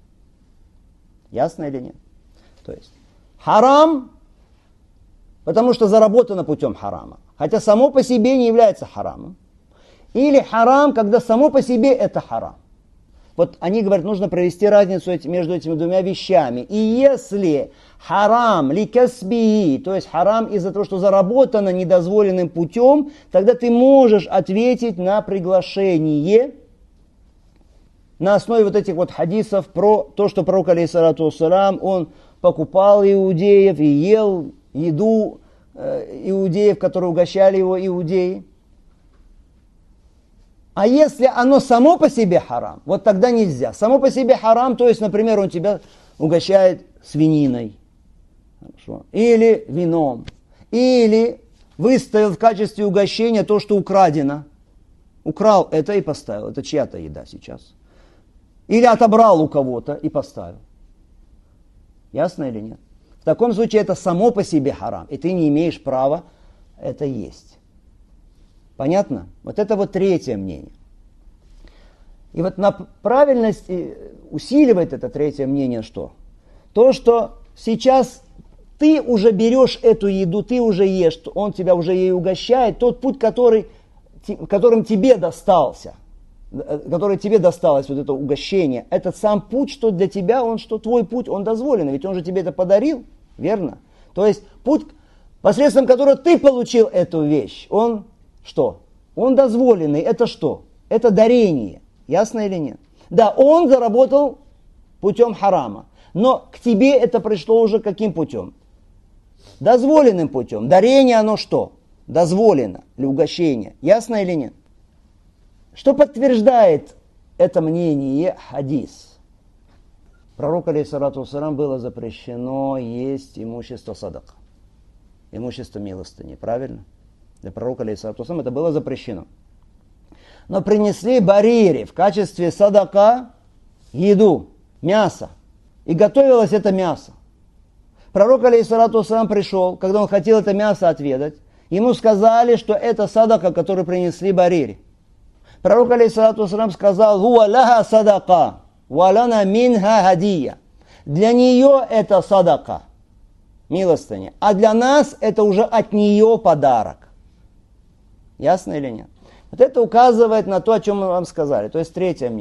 Ясно или нет? То есть харам, потому что заработано путем харама, хотя само по себе не является харамом. Или харам, когда само по себе это харам. Вот они говорят, нужно провести разницу между этими двумя вещами. И если харам ли касби, то есть харам из-за того, что заработано недозволенным путем, тогда ты можешь ответить на приглашение на основе вот этих вот хадисов про то, что пророк алейхиссалату вассалям, он покупал иудеев и ел еду иудеев, которые угощали его иудеи. А если оно само по себе харам, вот тогда нельзя. Само по себе харам, то есть, например, он тебя угощает свининой, хорошо, или вином, или выставил в качестве угощения то, что украдено. Украл это и поставил. Это чья-то еда сейчас. Или отобрал у кого-то и поставил. Ясно или нет? В таком случае это само по себе харам, и ты не имеешь права это есть. Понятно? Вот это вот третье мнение. И вот на правильность усиливает это третье мнение что? То, что сейчас ты уже берешь эту еду, ты уже ешь, он тебя уже ей угощает, тот путь, которым тебе достался, который тебе досталось, вот это угощение, этот сам путь, что для тебя, он что твой путь, он дозволенный, ведь он же тебе это подарил, верно? То есть путь, посредством которого ты получил эту вещь, он что? Он дозволенный. Это что? Это дарение. Ясно или нет? Да, он заработал путем харама. Но к тебе это пришло уже каким путем? Дозволенным путем. Дарение оно что? Дозволено. Или угощение. Ясно или нет? Что подтверждает это мнение хадис? Пророку алейхиссалату вассалям было запрещено есть имущество садака. Имущество милостыни. Правильно? Для пророка алейхиссалату вассалям это было запрещено. Но принесли барири в качестве садака еду, мясо. И готовилось это мясо. Пророк алейхиссалату вассалям пришел, когда он хотел это мясо отведать. Ему сказали, что это садака, которую принесли барири. Пророк алейхиссалату вассалям сказал: «Хуа лаха садака, ва лана минха хадия». Для нее это садака, милостыня. А для нас это уже от нее подарок. Ясно или нет? Вот это указывает на то, о чем мы вам сказали. То есть третье мнение.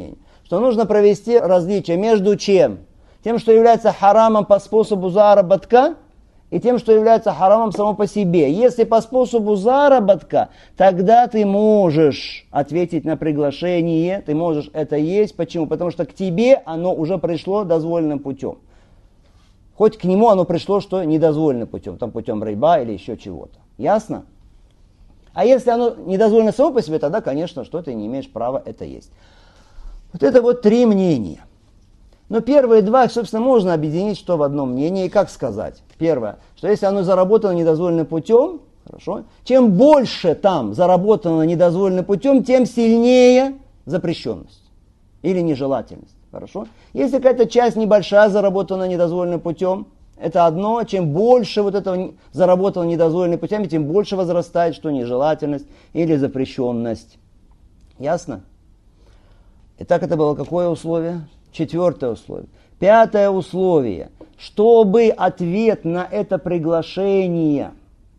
что нужно провести различие между чем? Тем, что является харамом по способу заработка, и тем, что является харамом само по себе. Если по способу заработка, тогда ты можешь ответить на приглашение, ты можешь это есть. Почему? Потому что к тебе оно уже пришло дозволенным путем. Хоть к нему оно пришло, что недозволенным путем, там путем рейба или еще чего-то. Ясно? А если оно недозволено само по себе, тогда, конечно, что ты не имеешь права это есть. Вот это вот три мнения. Но первые два, собственно, можно объединить что в одном мнении. И как сказать? Первое, что если оно заработано недозволенным путем, хорошо, чем больше там заработано недозволенным путем, тем сильнее запрещенность или нежелательность. Хорошо? Если какая-то часть небольшая заработана недозволенным путем, это одно. Чем больше вот этого заработано недозволенным путем, тем больше возрастает что нежелательность или запрещенность. Ясно? Итак, это было какое условие? Четвертое условие. Пятое условие. Чтобы ответ на это приглашение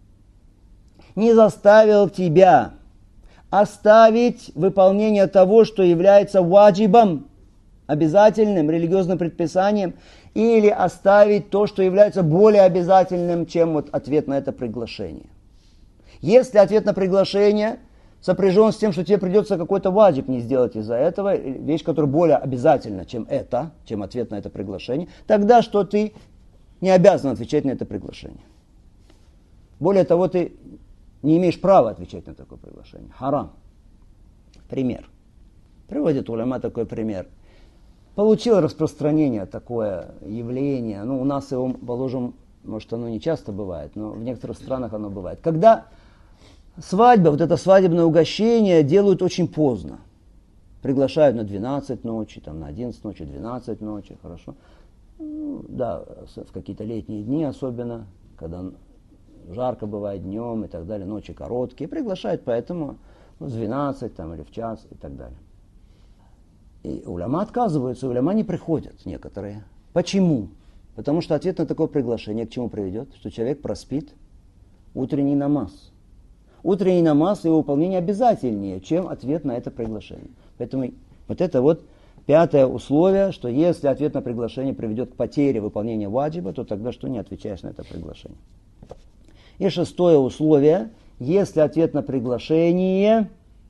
не заставил тебя оставить выполнение того, что является ваджибом, обязательным религиозным предписанием, или оставить то, что является более обязательным, чем вот ответ на это приглашение. Если ответ на приглашение сопряжен с тем, что тебе придется какой-то ваджиб не сделать из-за этого, вещь, которая более обязательна, чем это, чем ответ на это приглашение, тогда что ты не обязан отвечать на это приглашение. Более того, ты не имеешь права отвечать на такое приглашение. Харам. Пример. Приводит уляма такой пример. Получил распространение такое явление. У нас его, положим, может, оно не часто бывает, но в некоторых странах оно бывает. Когда свадьба, вот это свадебное угощение делают очень поздно. Приглашают на 12 ночи, там, на 11 ночи, 12 ночи, хорошо. Да, в какие-то летние дни особенно, когда жарко бывает днем и так далее, ночи короткие. Приглашают поэтому в 12 там, или в час и так далее. И уляма отказываются, уляма не приходят некоторые. Почему? Потому что ответ на такое приглашение к чему приведет? Что человек проспит утренний намаз. Утренний намаз и его выполнение обязательнее, чем ответ на это приглашение. Поэтому вот это вот пятое условие, что если ответ на приглашение приведет к потере выполнения ваджиба, то тогда что не отвечаешь на это приглашение. И шестое условие, если ответ на приглашение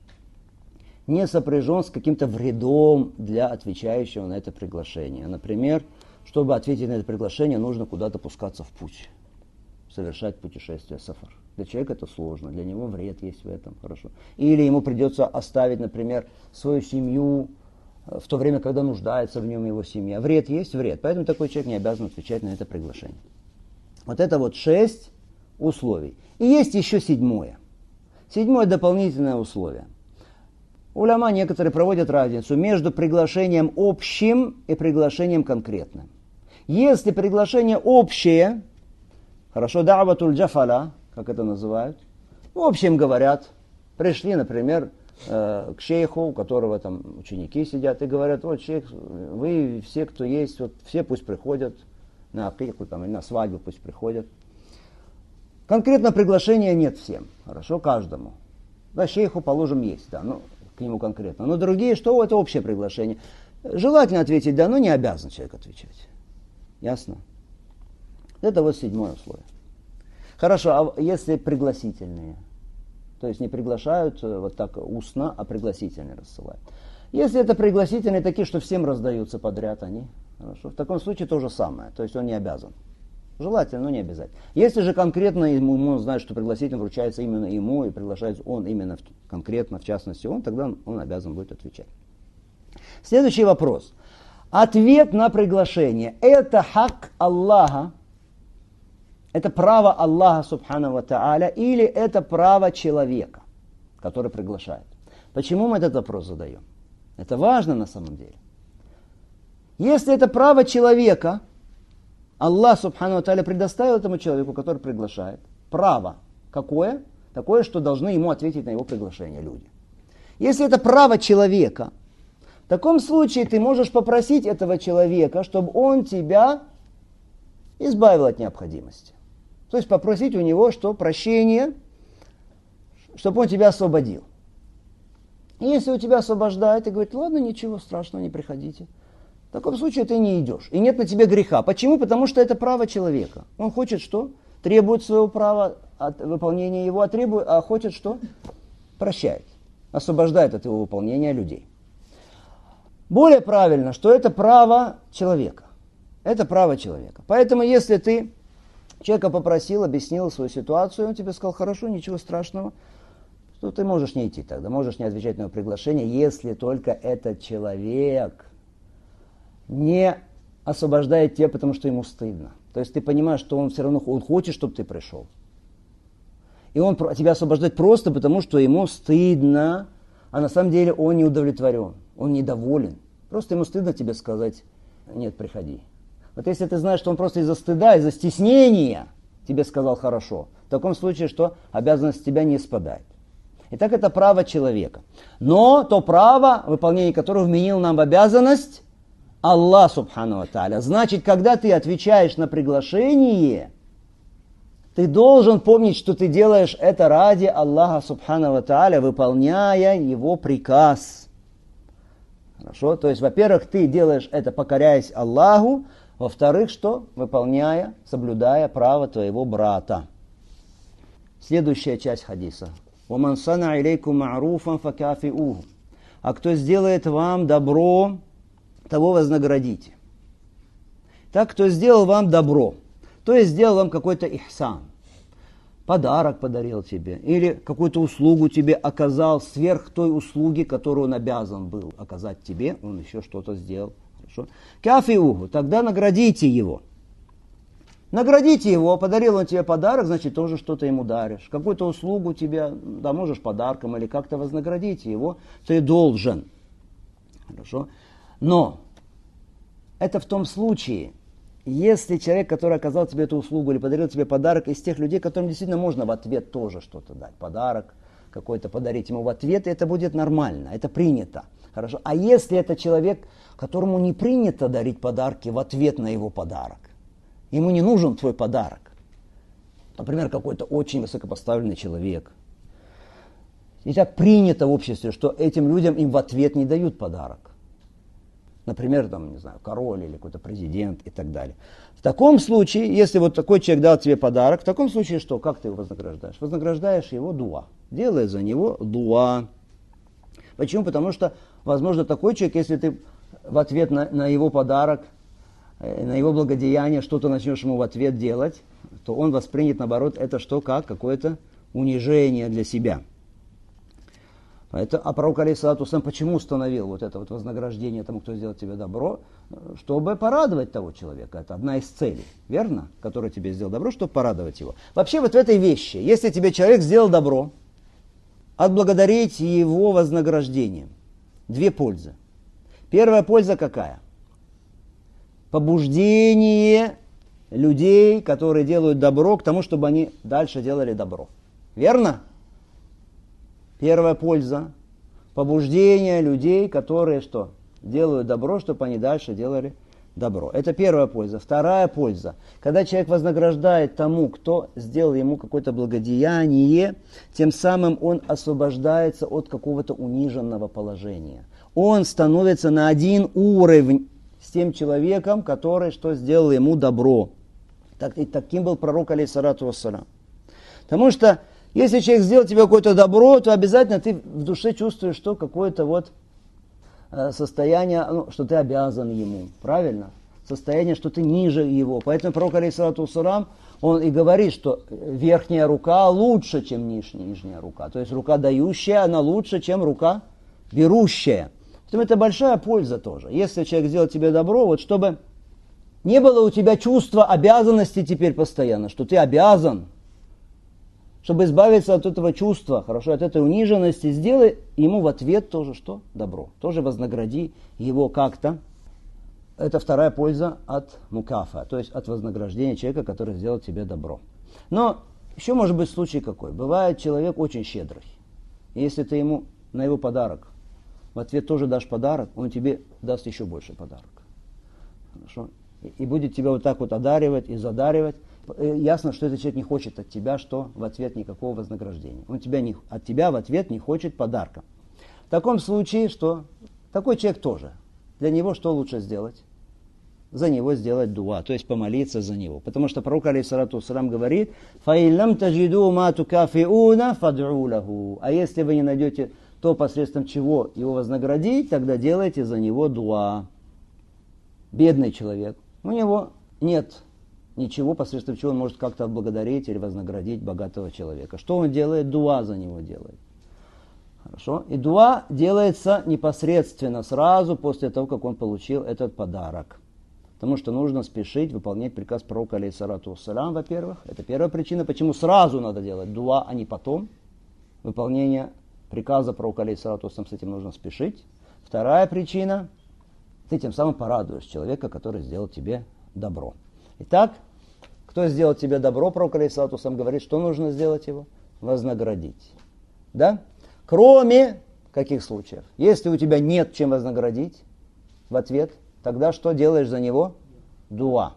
не сопряжен с каким-то вредом для отвечающего на это приглашение. Например, чтобы ответить на это приглашение, нужно куда-то пускаться в путь, совершать путешествие, сафар. Для человека это сложно, для него вред есть в этом, хорошо. Или ему придется оставить, например, свою семью в то время, когда нуждается в нем его семья. Вред есть вред, поэтому такой человек не обязан отвечать на это приглашение. Вот это вот 6 условий. И есть еще седьмое. Седьмое дополнительное условие. Уляма некоторые проводят разницу между приглашением общим и приглашением конкретным. Если приглашение общее, хорошо, да'ватуль джафаля, как это называют, в общем говорят, пришли, например, к шейху, у которого там ученики сидят, и говорят: вот шейх, вы все, кто есть, вот все пусть приходят на акику там, или на свадьбу пусть приходят. Конкретно приглашения нет всем, хорошо, каждому. Да, шейху, положим, есть, да, к нему конкретно. Но другие, что это общее приглашение. Желательно ответить да, но не обязан человек отвечать. Ясно? Это вот седьмое условие. Хорошо, а если пригласительные? То есть не приглашают вот так устно, а пригласительные рассылают. Если это пригласительные такие, что всем раздаются подряд они, хорошо, в таком случае то же самое. То есть он не обязан. Желательно, но не обязательно. Если же конкретно ему знает, что пригласительный вручается именно ему, и приглашается он именно конкретно, в частности он, тогда он обязан будет отвечать. Следующий вопрос. Ответ на приглашение. Это хак Аллаха, это право Аллаха субхану ва тааля, или это право человека, который приглашает? Почему мы этот вопрос задаем? Это важно на самом деле. Если это право человека, Аллах субхану ва тааля предоставил этому человеку, который приглашает, право. Какое? Такое, что должны ему ответить на его приглашение люди. Если это право человека, в таком случае ты можешь попросить этого человека, чтобы он тебя избавил от необходимости. То есть попросить у него, что прощение, чтобы он тебя освободил. И если у тебя освобождает и говорит, ладно, ничего страшного, не приходите. В таком случае ты не идешь. И нет на тебе греха. Почему? Потому что это право человека. Он хочет что? Требует своего права от выполнения его, а хочет что? Прощает. Освобождает от его выполнения людей. Более правильно, что это право человека. Это право человека. Поэтому если ты человека попросил, объяснил свою ситуацию, он тебе сказал, хорошо, ничего страшного, то ты можешь не идти тогда, можешь не отвечать на его приглашение, если только этот человек не освобождает тебя, потому что ему стыдно. То есть ты понимаешь, что он все равно хочет, чтобы ты пришел. И он тебя освобождает просто потому, что ему стыдно, а на самом деле он не удовлетворен, он недоволен. Просто ему стыдно тебе сказать, нет, приходи. Вот если ты знаешь, что он просто из-за стыда, из-за стеснения тебе сказал хорошо, в таком случае, что обязанность с тебя не спадает. Итак, это право человека. Но то право, выполнение которого вменил нам в обязанность Аллах Субхану ва Тааля. Значит, когда ты отвечаешь на приглашение, ты должен помнить, что ты делаешь это ради Аллаха Субхану ва Тааля, выполняя его приказ. Хорошо? То есть, во-первых, ты делаешь это, покоряясь Аллаху. Во-вторых, что? Выполняя, соблюдая право твоего брата. Следующая часть хадиса. وَمَنْ صَنَعَ إِلَيْكُمْ مَعْرُوفًا فَكَافِئُوهُ. А кто сделает вам добро, того вознаградите. Так, кто сделал вам добро, то есть сделал вам какой-то ихсан, подарок подарил тебе, или какую-то услугу тебе оказал сверх той услуги, которую он обязан был оказать тебе, он еще что-то сделал. Хорошо? Кафиуху, тогда наградите его. Наградите его, подарил он тебе подарок, значит, тоже что-то ему даришь. Какую-то услугу тебе, да, можешь подарком или как-то вознаградить его, ты должен. Хорошо? Но это в том случае, если человек, который оказал тебе эту услугу или подарил тебе подарок, из тех людей, которым действительно можно в ответ тоже что-то дать, подарок какой-то подарить ему в ответ, и это будет нормально, это принято. Хорошо? А если это человек, которому не принято дарить подарки в ответ на его подарок, ему не нужен твой подарок, например, какой-то очень высокопоставленный человек, и так принято в обществе, что этим людям им в ответ не дают подарок. Например, там, не знаю, король или какой-то президент и так далее. В таком случае, если вот такой человек дал тебе подарок, в таком случае что? Как ты его вознаграждаешь? Вознаграждаешь его дуа. Делай за него дуа. Почему? Потому что, возможно, такой человек, если ты в ответ на его подарок, на его благодеяние что-то начнешь ему в ответ делать, то он воспринят, наоборот, это что? Как? Какое-то унижение для себя. А пророк алейхиссалату вассалям почему установил вот это вот вознаграждение тому, кто сделал тебе добро? Чтобы порадовать того человека. Это одна из целей, верно? Который тебе сделал добро, чтобы порадовать его. Вообще вот в этой вещи, если тебе человек сделал добро, отблагодарить его вознаграждением. Две пользы. Первая польза какая? Побуждение людей, которые делают добро, к тому, чтобы они дальше делали добро. Верно? Первая польза – побуждение людей, которые что? Делают добро, чтобы они дальше делали добро. Это первая польза. Вторая польза – когда человек вознаграждает тому, кто сделал ему какое-то благодеяние, тем самым он освобождается от какого-то униженного положения. Он становится на один уровень с тем человеком, который что сделал ему добро. И таким был пророк алейхиссалату вассалям. Потому что если человек сделал тебе какое-то добро, то обязательно ты в душе чувствуешь, что какое-то вот состояние, что ты обязан ему. Правильно? Состояние, что ты ниже его. Поэтому пророк алейхиссалату вассалям, он и говорит, что верхняя рука лучше, чем нижняя рука. То есть рука дающая, она лучше, чем рука берущая. Поэтому это большая польза тоже. Если человек сделал тебе добро, вот чтобы не было у тебя чувства обязанности теперь постоянно, что ты обязан. Чтобы избавиться от этого чувства, хорошо, от этой униженности, сделай ему в ответ тоже что? Добро. Тоже вознагради его как-то. Это вторая польза от мукафа, то есть от вознаграждения человека, который сделал тебе добро. Но еще может быть случай какой. Бывает человек очень щедрый. И если ты ему на его подарок в ответ тоже дашь подарок, он тебе даст еще больше подарок. Хорошо? И будет тебя вот так вот одаривать и задаривать. Ясно, что этот человек не хочет от тебя, что в ответ никакого вознаграждения. Он от тебя в ответ не хочет подарка. таком случае что? Такой человек тоже. Для него что лучше сделать? За него сделать дуа, то есть помолиться за него. Потому что пророк, алейхиссалату вассалам, говорит: «Фаин лам таджиду ма тукафиуна фад'у лаху». А если вы не найдете то, посредством чего его вознаградить, тогда делайте за него дуа. Бедный человек, у него нет ничего, посредством чего он может как-то отблагодарить или вознаградить богатого человека. Что он делает? Дуа за него делает. Хорошо? И дуа делается непосредственно, сразу после того, как он получил этот подарок. Потому что нужно спешить выполнять приказ пророка, алейхиссалату вассалям, во-первых. Это первая причина, почему сразу надо делать дуа, а не потом. Выполнение приказа пророка, алейхиссалату вассалям, с этим нужно спешить. Вторая причина, ты тем самым порадуешь человека, который сделал тебе добро. Итак, кто сделал тебе добро, пророк, алейхиссалату вассалям, говорит, что нужно сделать его? Вознаградить. Да? Кроме каких случаев? Если у тебя нет чем вознаградить в ответ, тогда что делаешь за него? Дуа.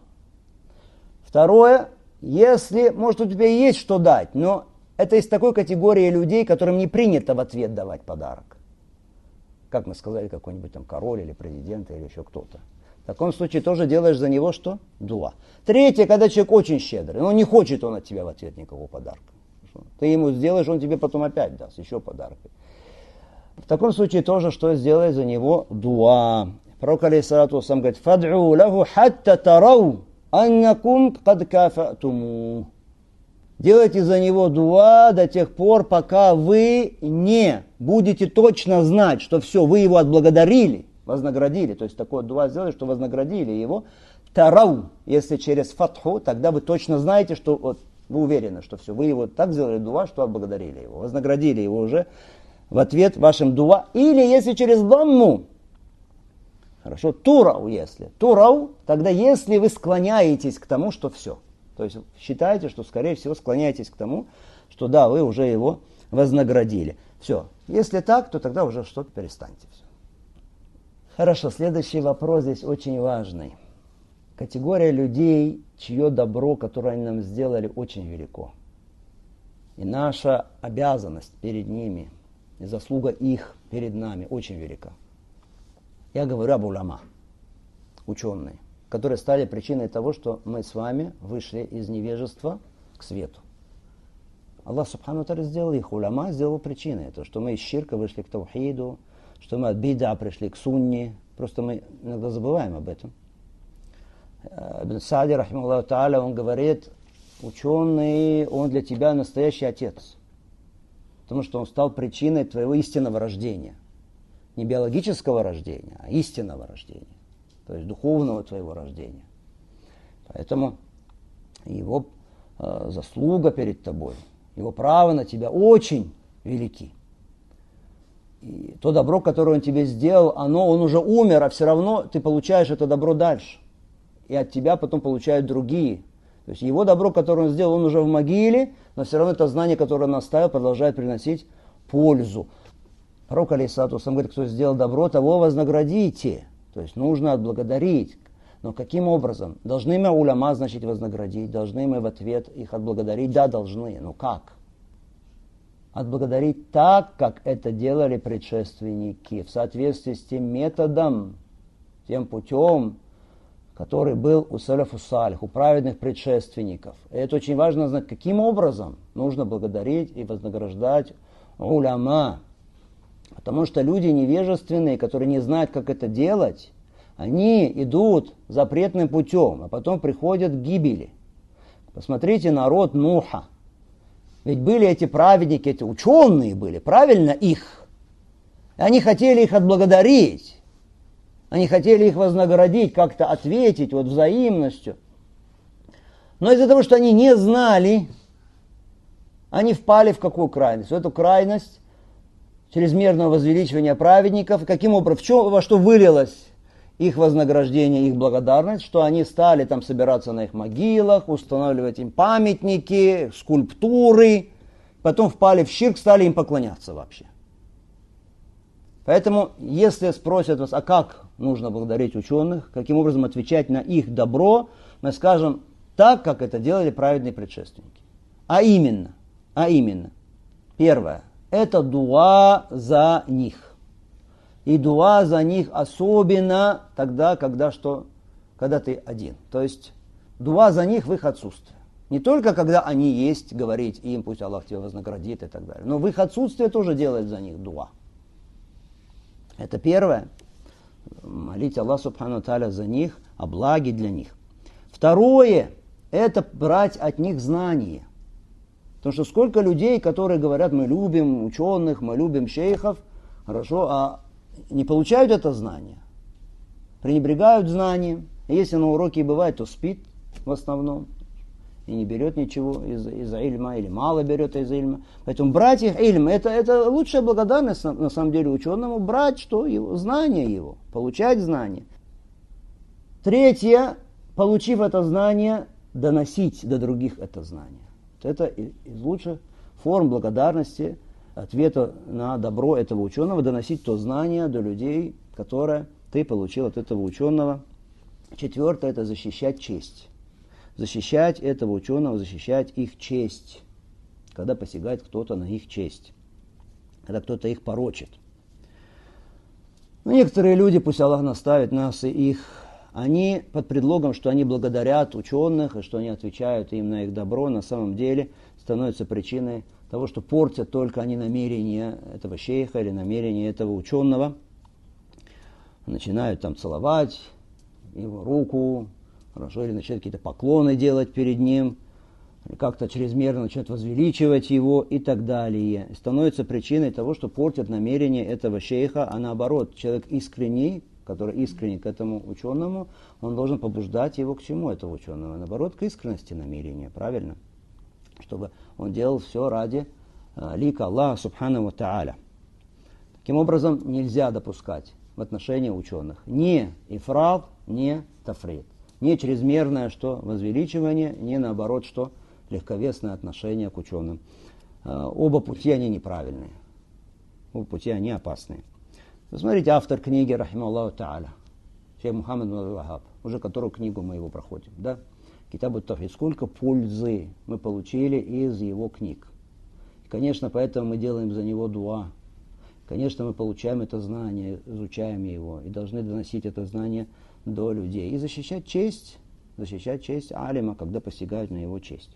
Второе, если, может, у тебя есть что дать, но это из такой категории людей, которым не принято в ответ давать подарок. Как мы сказали, какой-нибудь там король или президент или еще кто-то. В таком случае тоже делаешь за него что? Дуа. Третье, когда человек очень щедрый, но не хочет он от тебя в ответ никакого подарка. Ты ему сделаешь, он тебе потом опять даст еще подарок. В таком случае тоже что сделай за него? Дуа. Пророк, алейхиссалату вассалам, говорит: «Фад'у лаху хатта тарау аннакум кад кафатуму». Делайте за него дуа до тех пор, пока вы не будете точно знать, что все, вы его отблагодарили, вознаградили. То есть такое дуа сделали, что вознаградили его. Тарау, если через фатху, тогда вы точно знаете, что вот, вы уверены, что все, вы его так сделали дуа, что отблагодарили его, вознаградили его уже в ответ вашим дуа. Или если через дамму, хорошо, турау если. Турау, тогда если вы склоняетесь к тому, что все. То есть считаете, что, скорее всего, склоняетесь к тому, что да, вы уже его вознаградили. Все. Если так, то тогда уже что-то перестаньте. Все. Хорошо, следующий вопрос здесь очень важный. Категория людей, чье добро, которое они нам сделали, очень велико. И наша обязанность перед ними, и заслуга их перед нами очень велика. Я говорю об уляма, ученые, которые стали причиной того, что мы с вами вышли из невежества к свету. Аллах Субхану ва Тааля сделал их, уляма сделал причиной. То, что мы из ширка вышли к таухиду, что мы от бида пришли к сунне. Просто мы иногда забываем об этом. Ибн Саади, рахимахуллаху тааля, он говорит: ученый, он для тебя настоящий отец. Потому что он стал причиной твоего истинного рождения. Не биологического рождения, а истинного рождения. То есть духовного твоего рождения. Поэтому его заслуга перед тобой, его право на тебя очень велики. И то добро, которое он тебе сделал, он уже умер, а все равно ты получаешь это добро дальше. И от тебя потом получают другие. То есть его добро, которое он сделал, он уже в могиле, но все равно это знание, которое он оставил, продолжает приносить пользу. Пророк, алейхиссалату вассалам, говорит: кто сделал добро, того вознаградите. То есть нужно отблагодарить. Но каким образом? Должны мы уляма, значит, вознаградить? Должны мы в ответ их отблагодарить? Да, должны. Но как? Отблагодарить так, как это делали предшественники, в соответствии с тем методом, тем путем, который был у салафу салих, у праведных предшественников. И это очень важно знать, каким образом нужно благодарить и вознаграждать уляма. Потому что люди невежественные, которые не знают, как это делать, они идут запретным путем, а потом приходят к гибели. Посмотрите народ Нуха. Ведь были эти праведники, эти ученые были, правильно их. И они хотели их отблагодарить. Они хотели их вознаградить, как-то ответить вот взаимностью. Но из-за того, что они не знали, они впали в какую крайность? В эту крайность чрезмерного возвеличивания праведников. Каким образом? Во что вылилось их вознаграждение, их благодарность? Что они стали там собираться на их могилах, устанавливать им памятники, скульптуры. Потом впали в ширк, стали им поклоняться вообще. Поэтому, если спросят вас, а как нужно благодарить ученых, каким образом отвечать на их добро, мы скажем так, как это делали праведные предшественники. А именно, первое, это дуа за них. И дуа за них особенно тогда, когда ты один. То есть дуа за них в их отсутствие. Не только когда они есть, говорить им, пусть Аллах тебя вознаградит и так далее. Но в их отсутствие тоже делать за них дуа. Это первое. Молить Аллах Субхану Тааля за них, о благе для них. Второе, это брать от них знания. Потому что сколько людей, которые говорят, мы любим ученых, мы любим шейхов, хорошо, а не получают это знание. Пренебрегают знанием. Если на уроке и бывает, то спит в основном. И не берет ничего из-за ильма, или мало берет из ильма. Поэтому брать их ильм, это лучшая благодарность на самом деле ученому, брать что? Знание его, получать знание. Третье, получив это знание, доносить до других это знание. Это из лучших форм благодарности, ответа на добро этого ученого, доносить то знание до людей, которое ты получил от этого ученого. Четвертое, это защищать честь. Защищать этого ученого, защищать их честь, когда посягает кто-то на их честь, когда кто-то их порочит. Но некоторые люди, пусть Аллах наставит нас и их, они под предлогом, что они благодарят ученых и что они отвечают им на их добро, на самом деле становятся причиной того, что портят только они намерения этого шейха или намерения этого ученого. Начинают там целовать его руку, хорошо, или начинают какие-то поклоны делать перед ним, или как-то чрезмерно начинают возвеличивать его и так далее. И становится причиной того, что портят намерение этого шейха, а наоборот, человек искренний, который искренне к этому ученому, он должен побуждать его к чему, этого ученого? Наоборот, к искренности намерения, правильно? Чтобы он делал все ради лика Аллаха Субхану ва Тааля. Таким образом, нельзя допускать в отношении ученых ни ифрат, ни тафрит. Не чрезмерное что возвеличивание, не наоборот что легковесное отношение к ученым. Оба пути они неправильные. Оба пути они опасные. Посмотрите, автор книги, рахималлаху та'аля, шейх Мухаммад ибн Абдул-Вахаб, уже которую книгу мы его проходим, да? Китаб ат-Тавхид. Сколько пользы мы получили из его книг. И, конечно, поэтому мы делаем за него дуа. Конечно, мы получаем это знание, изучаем его и должны доносить это знание до людей. И защищать честь алима, когда посягают на его честь.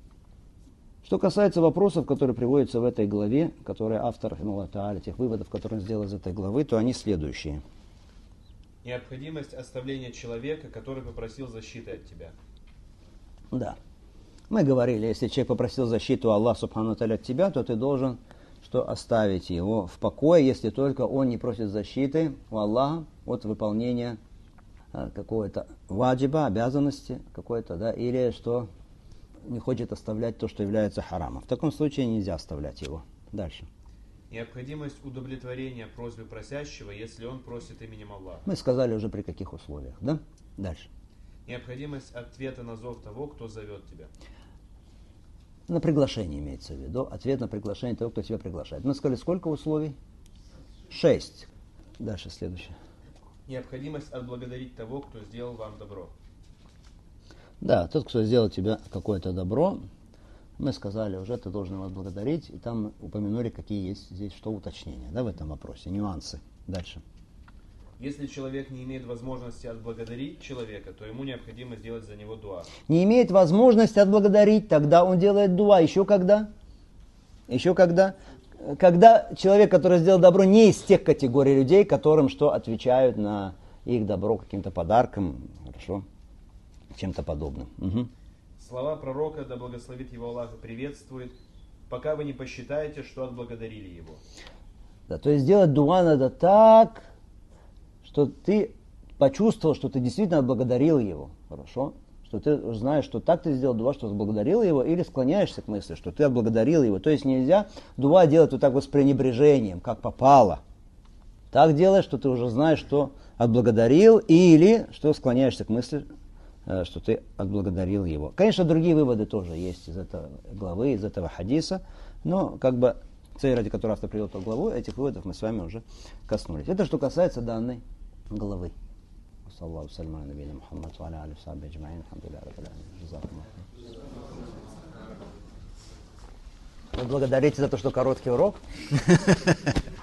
Что касается вопросов, которые приводятся в этой главе, которые автор, рахимахуллах та'аля, тех выводов, которые он сделал из этой главы, то они следующие. Необходимость оставления человека, который попросил защиты от тебя. Да. Мы говорили, если человек попросил защиту Аллаха Субхану ва Тааля от тебя, то ты должен что оставить его в покое, если только он не просит защиты у Аллаха от выполнения какой-то ваджиба, обязанности какой-то, да, или что не хочет оставлять то, что является харамом. В таком случае нельзя оставлять его. Дальше. Необходимость удовлетворения просьбы просящего, если он просит именем Аллаха. Мы сказали уже при каких условиях, да? Дальше. Необходимость ответа на зов того, кто зовет тебя. На приглашение имеется в виду. Ответ на приглашение того, кто тебя приглашает. Мы сказали, сколько условий? 6. Дальше следующее. Необходимость отблагодарить того, кто сделал вам добро. Да, тот, кто сделал тебе какое-то добро, мы сказали уже, ты должен его отблагодарить. И там упомянули, какие есть здесь что уточнения, да, в этом вопросе, нюансы. Дальше. Если человек не имеет возможности отблагодарить человека, то ему необходимо сделать за него дуа. Не имеет возможности отблагодарить, тогда он делает дуа. Еще когда? Еще когда? Когда человек, который сделал добро, не из тех категорий людей, которым что отвечают на их добро каким-то подарком, хорошо, чем-то подобным. Угу. Слова пророка, да благословит его Аллах и приветствует, пока вы не посчитаете, что отблагодарили его. Да, то есть сделать дуа надо так, что ты почувствовал, что ты действительно отблагодарил его, хорошо? Что ты знаешь, что так ты сделал дуа, что отблагодарил его, или склоняешься к мысли, что ты отблагодарил его. То есть нельзя дуа делать вот так вот с пренебрежением, как попало. Так делаешь, что ты уже знаешь, что отблагодарил, или что склоняешься к мысли, что ты отблагодарил его. Конечно, другие выводы тоже есть из этой главы, из этого хадиса, но как бы цель, ради которой автор привел эту главу, этих выводов мы с вами уже коснулись. Это что касается данной главы. Саллаху саляму аля набийина Мухаммад ва аля алихи ва сахбихи аджмаин. Алхамдулиллахи раббил аламин. Джазакумуллаху хайран. Вы благодарите за то, что короткий урок?